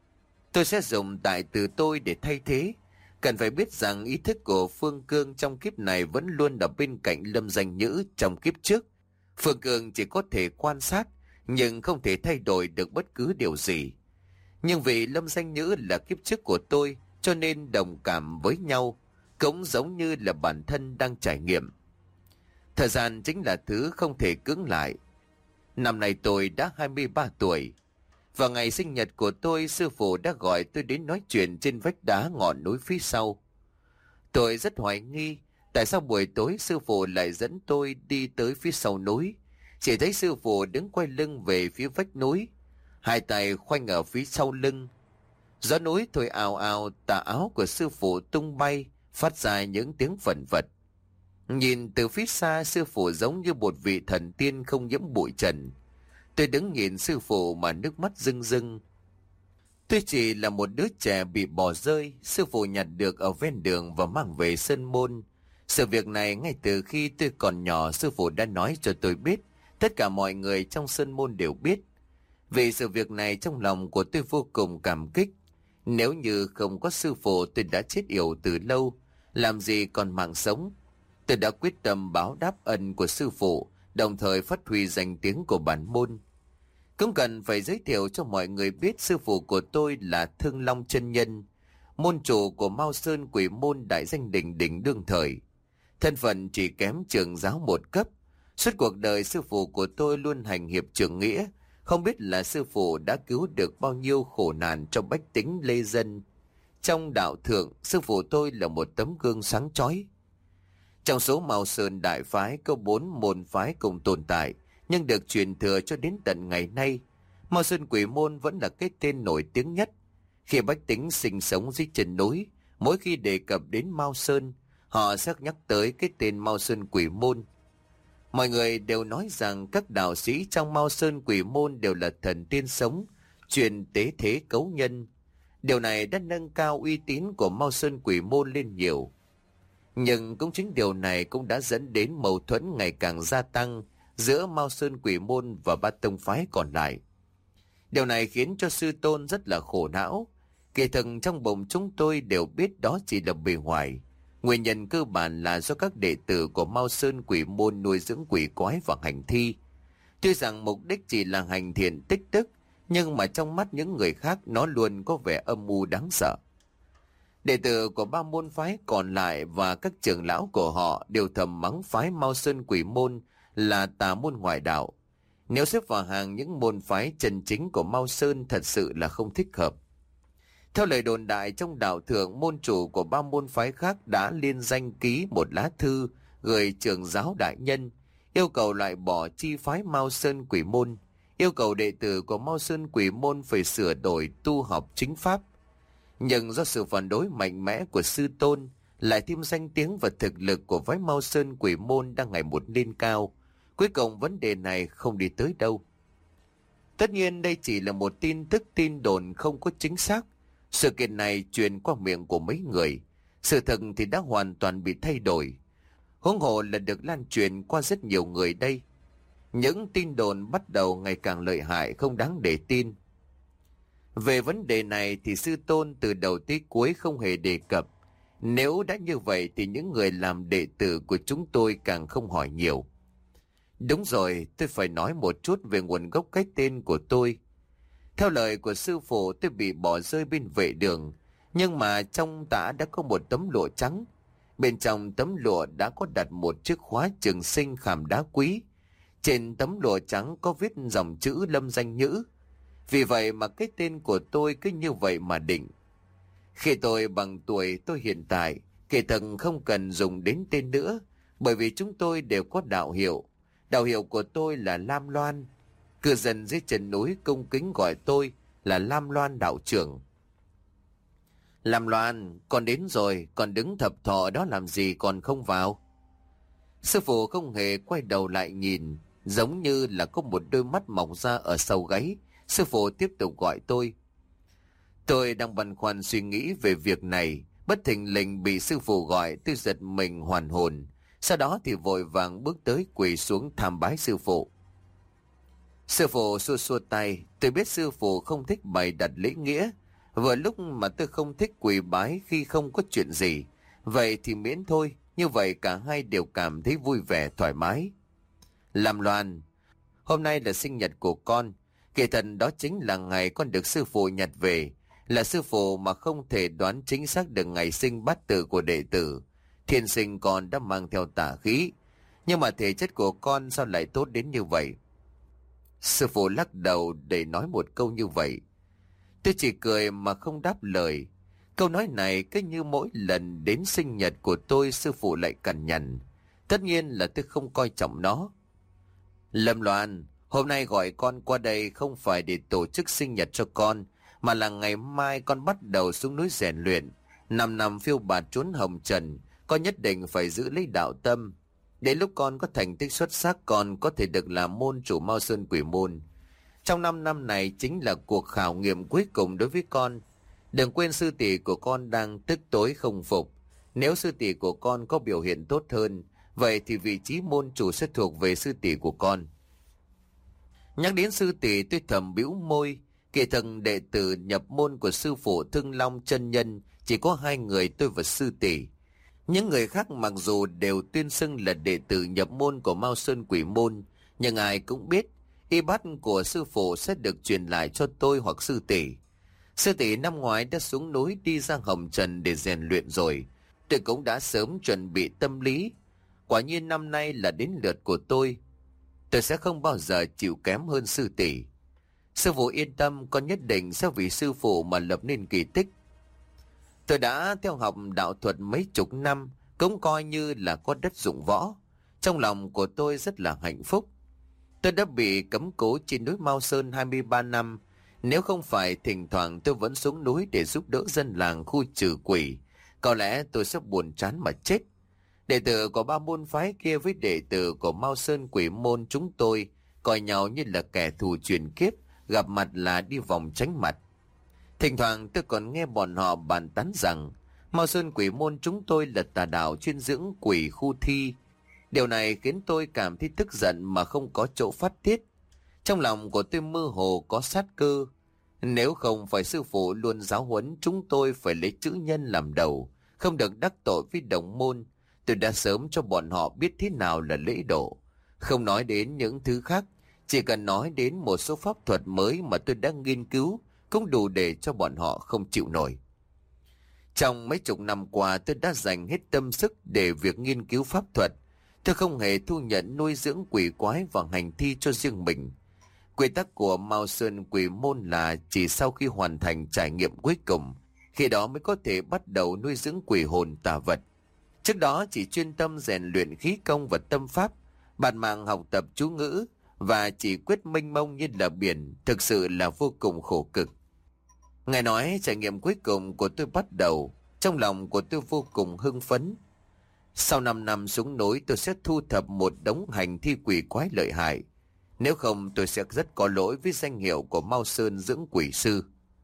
tôi sẽ dùng đại từ tôi để thay thế. Cần phải biết rằng ý thức của Phương Cương trong kiếp này vẫn luôn ở bên cạnh Lâm Danh Nhữ trong kiếp trước. Phương Cương chỉ có thể quan sát, nhưng không thể thay đổi được bất cứ điều gì. Nhưng vì Lâm Danh Nhữ là kiếp trước của tôi, cho nên đồng cảm với nhau, cũng giống như là bản thân đang trải nghiệm. Thời gian chính là thứ không thể cưỡng lại. Năm nay tôi đã hai mươi ba tuổi. Vào ngày sinh nhật của tôi, sư phụ đã gọi tôi đến nói chuyện trên vách đá ngọn núi phía sau. Tôi rất hoài nghi, tại sao buổi tối sư phụ lại dẫn tôi đi tới phía sau núi. Chỉ thấy sư phụ đứng quay lưng về phía vách núi, hai tay khoanh ở phía sau lưng. Gió núi thổi ào ào, tà áo của sư phụ tung bay, phát ra những tiếng vẩn vật. Nhìn từ phía xa, sư phụ giống như một vị thần tiên không nhiễm bụi trần. Tôi đứng nhìn sư phụ mà nước mắt rưng rưng. Tôi chỉ là một đứa trẻ bị bỏ rơi, sư phụ nhặt được ở ven đường và mang về Sơn Môn. Sự việc này ngay từ khi tôi còn nhỏ, sư phụ đã nói cho tôi biết, tất cả mọi người trong Sơn Môn đều biết. Vì sự việc này trong lòng của tôi vô cùng cảm kích. Nếu như không có sư phụ, tôi đã chết yểu từ lâu, làm gì còn mạng sống. Tôi đã quyết tâm báo đáp ân của sư phụ, đồng thời phát huy danh tiếng của bản môn. Cũng cần phải giới thiệu cho mọi người biết sư phụ của tôi là Thương Long Chân Nhân, môn chủ của Mao Sơn Quỷ Môn đại danh đỉnh đỉnh đương thời. Thân phận chỉ kém trưởng giáo một cấp. Suốt cuộc đời sư phụ của tôi luôn hành hiệp trưởng nghĩa. Không biết là sư phụ đã cứu được bao nhiêu khổ nạn cho bách tính lê dân. Trong đạo thượng, sư phụ tôi là một tấm gương sáng chói. Trong số Mao Sơn đại phái có bốn môn phái cùng tồn tại, nhưng được truyền thừa cho đến tận ngày nay. Mao Sơn Quỷ Môn vẫn là cái tên nổi tiếng nhất. Khi bách tính sinh sống dưới chân núi, mỗi khi đề cập đến Mao Sơn, họ sẽ nhắc tới cái tên Mao Sơn Quỷ Môn. Mọi người đều nói rằng các đạo sĩ trong Mao Sơn Quỷ Môn đều là thần tiên sống, truyền tế thế cấu nhân. Điều này đã nâng cao uy tín của Mao Sơn Quỷ Môn lên nhiều. Nhưng cũng chính điều này cũng đã dẫn đến mâu thuẫn ngày càng gia tăng giữa Mao Sơn Quỷ Môn và ba tông phái còn lại. Điều này khiến cho sư tôn rất là khổ não. Kỳ thực trong bụng chúng tôi đều biết đó chỉ là bề ngoài. Nguyên nhân cơ bản là do các đệ tử của Mao Sơn Quỷ Môn nuôi dưỡng quỷ quái và hành thi. Tuy rằng mục đích chỉ là hành thiện tích đức, nhưng mà trong mắt những người khác nó luôn có vẻ âm u đáng sợ. Đệ tử của ba môn phái còn lại và các trưởng lão của họ đều thầm mắng phái Mao Sơn Quỷ Môn là tà môn ngoại đạo. Nếu xếp vào hàng những môn phái chân chính của Mao Sơn thật sự là không thích hợp. Theo lời đồn đại trong đạo thượng, môn chủ của ba môn phái khác đã liên danh ký một lá thư gửi trưởng giáo đại nhân, yêu cầu loại bỏ chi phái Mao Sơn Quỷ Môn, yêu cầu đệ tử của Mao Sơn Quỷ Môn phải sửa đổi tu học chính pháp. Nhưng do sự phản đối mạnh mẽ của sư tôn, lại thêm danh tiếng và thực lực của phái Mao Sơn Quỷ Môn đang ngày một lên cao, cuối cùng vấn đề này không đi tới đâu. Tất nhiên đây chỉ là một tin tức tin đồn không có chính xác. Sự kiện này truyền qua miệng của mấy người, sự thật thì đã hoàn toàn bị thay đổi. Huống hồ là được lan truyền qua rất nhiều người đây. Những tin đồn bắt đầu ngày càng lợi hại, không đáng để tin. Về vấn đề này thì sư tôn từ đầu tới cuối không hề đề cập. Nếu đã như vậy thì những người làm đệ tử của chúng tôi càng không hỏi nhiều. Đúng rồi, tôi phải nói một chút về nguồn gốc cái tên của tôi. Theo lời của sư phụ, tôi bị bỏ rơi bên vệ đường, nhưng mà trong tã đã có một tấm lụa trắng. Bên trong tấm lụa đã có đặt một chiếc khóa trường sinh khảm đá quý. Trên tấm lụa trắng có viết dòng chữ Lâm Danh Nhữ. Vì vậy mà cái tên của tôi cứ như vậy mà định. Khi tôi bằng tuổi tôi hiện tại, kể thật không cần dùng đến tên nữa, bởi vì chúng tôi đều có đạo hiệu. Đạo hiệu của tôi là Lam Loan. Cư dân dưới chân núi cung kính gọi tôi là Lam Loan đạo trưởng. Lam Loan, con đến rồi, con đứng thập thọ đó làm gì còn không vào? Sư phụ không hề quay đầu lại nhìn, giống như là có một đôi mắt mọc ra ở sau gáy. Sư phụ tiếp tục gọi tôi. Tôi đang băn khoăn suy nghĩ về việc này, bất thình lình bị sư phụ gọi, tôi giật mình hoàn hồn. Sau đó thì vội vàng bước tới quỳ xuống tham bái sư phụ. Sư phụ xua xua tay, tôi biết sư phụ không thích bày đặt lễ nghĩa. Vừa lúc mà tôi không thích quỳ bái khi không có chuyện gì. Vậy thì miễn thôi, như vậy cả hai đều cảm thấy vui vẻ thoải mái. Làm Loan, hôm nay là sinh nhật của con. Kỳ thật đó chính là ngày con được sư phụ nhặt về. Là sư phụ mà không thể đoán chính xác được ngày sinh bát tự của đệ tử. Thiên sinh con đã mang theo tà khí. Nhưng mà thể chất của con sao lại tốt đến như vậy? Sư phụ lắc đầu để nói một câu như vậy. Tôi chỉ cười mà không đáp lời. Câu nói này cứ như mỗi lần đến sinh nhật của tôi sư phụ lại cằn nhằn. Tất nhiên là tôi không coi trọng nó. Lâm Loan, hôm nay gọi con qua đây không phải để tổ chức sinh nhật cho con, mà là ngày mai con bắt đầu xuống núi rèn luyện. Năm năm phiêu bạt trốn hồng trần, con nhất định phải giữ lấy đạo tâm. Đến lúc con có thành tích xuất sắc, con có thể được làm môn chủ Mao Sơn Quỷ Môn. Trong năm năm này chính là cuộc khảo nghiệm cuối cùng đối với con. Đừng quên sư tỷ của con đang tức tối không phục. Nếu sư tỷ của con có biểu hiện tốt hơn, vậy thì vị trí môn chủ sẽ thuộc về sư tỷ của con. Nhắc đến sư tỷ, tôi thầm bĩu môi. Kỳ thực đệ tử nhập môn của sư phụ Thương Long chân nhân chỉ có hai người, tôi và sư tỷ. Những người khác mặc dù đều tuyên xưng là đệ tử nhập môn của Mao Sơn Quỷ Môn, nhưng ai cũng biết y bát của sư phụ sẽ được truyền lại cho tôi hoặc sư tỷ. Sư tỷ năm ngoái đã xuống núi đi ra hồng trần để rèn luyện rồi. Tôi cũng đã sớm chuẩn bị tâm lý. Quả nhiên năm nay là đến lượt của tôi. Tôi sẽ không bao giờ chịu kém hơn sư tỷ. Sư phụ yên tâm, con nhất định sẽ vì sư phụ mà lập nên kỳ tích. Tôi đã theo học đạo thuật mấy chục năm, cũng coi như là có đất dụng võ. Trong lòng của tôi rất là hạnh phúc. Tôi đã bị cấm cố trên núi Mao Sơn hai mươi ba năm. Nếu không phải thỉnh thoảng tôi vẫn xuống núi để giúp đỡ dân làng khu trừ quỷ, có lẽ tôi sẽ buồn chán mà chết. Đệ tử của ba môn phái kia với đệ tử của Mao Sơn Quỷ Môn chúng tôi coi nhau như là kẻ thù truyền kiếp, gặp mặt là đi vòng tránh mặt. Thỉnh thoảng tôi còn nghe bọn họ bàn tán rằng Mao Sơn Quỷ Môn chúng tôi là tà đạo chuyên dưỡng quỷ khu thi. Điều này khiến tôi cảm thấy tức giận mà không có chỗ phát tiết. Trong lòng của tôi mơ hồ có sát cơ. Nếu không phải sư phụ luôn giáo huấn chúng tôi phải lấy chữ nhân làm đầu, không được đắc tội với đồng môn, tôi đã sớm cho bọn họ biết thế nào là lễ độ. Không nói đến những thứ khác, chỉ cần nói đến một số pháp thuật mới mà tôi đã nghiên cứu cũng đủ để cho bọn họ không chịu nổi. Trong mấy chục năm qua tôi đã dành hết tâm sức để việc nghiên cứu pháp thuật. Tôi không hề thu nhận nuôi dưỡng quỷ quái và hành thi cho riêng mình. Quy tắc của Mao Sơn Quỷ Môn là chỉ sau khi hoàn thành trải nghiệm cuối cùng, khi đó mới có thể bắt đầu nuôi dưỡng quỷ hồn tà vật. Trước đó chỉ chuyên tâm rèn luyện khí công và tâm pháp, bản mạng học tập chú ngữ và chỉ quyết mênh mông như là biển, thực sự là vô cùng khổ cực. Ngài nói trải nghiệm cuối cùng của tôi bắt đầu, trong lòng của tôi vô cùng hưng phấn. Sau năm năm xuống núi tôi sẽ thu thập một đống hành thi quỷ quái lợi hại. Nếu không tôi sẽ rất có lỗi với danh hiệu của Mao Sơn dưỡng quỷ sư.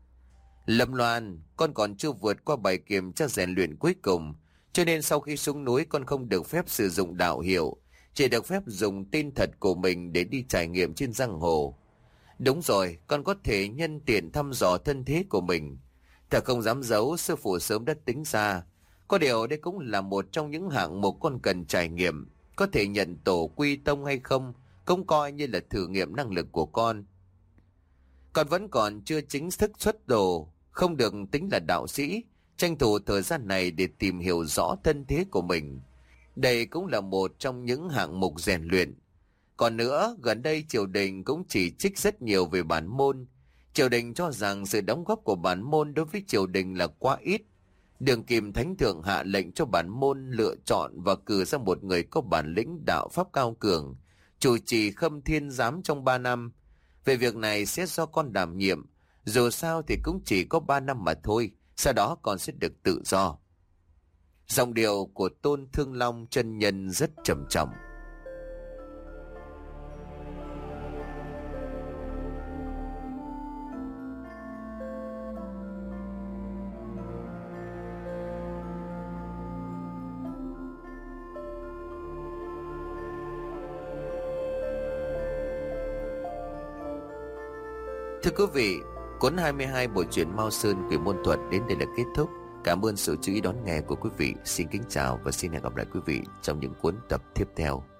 Lâm Loan, con còn chưa vượt qua bài kiểm tra rèn luyện cuối cùng, cho nên sau khi xuống núi con không được phép sử dụng đạo hiệu, chỉ được phép dùng tên thật của mình để đi trải nghiệm trên giang hồ. Đúng rồi, con có thể nhân tiện thăm dò thân thế của mình. Thật không dám giấu, sư phụ sớm đã tính ra. Có điều đây cũng là một trong những hạng mục con cần trải nghiệm. Có thể nhận tổ quy tông hay không, cũng coi như là thử nghiệm năng lực của con. Con vẫn còn chưa chính thức xuất đồ, không được tính là đạo sĩ. Tranh thủ thời gian này để tìm hiểu rõ thân thế của mình. Đây cũng là một trong những hạng mục rèn luyện. Còn nữa, gần đây triều đình cũng chỉ trích rất nhiều về bản môn. Triều đình cho rằng sự đóng góp của bản môn đối với triều đình là quá ít. Đường Kim Thánh Thượng hạ lệnh cho bản môn lựa chọn và cử ra một người có bản lĩnh đạo pháp cao cường, chủ trì Khâm Thiên Giám trong ba năm. Về việc này sẽ do con đảm nhiệm, dù sao thì cũng chỉ có ba năm mà thôi, sau đó con sẽ được tự do. Giọng điệu của Tôn Thương Long chân nhân rất trầm trọng. Thưa quý vị, cuốn hai mươi hai bộ truyện Mao Sơn Quỷ Môn Thuật đến đây là kết thúc. Cảm ơn sự chú ý đón nghe của quý vị. Xin kính chào và xin hẹn gặp lại quý vị trong những cuốn tập tiếp theo.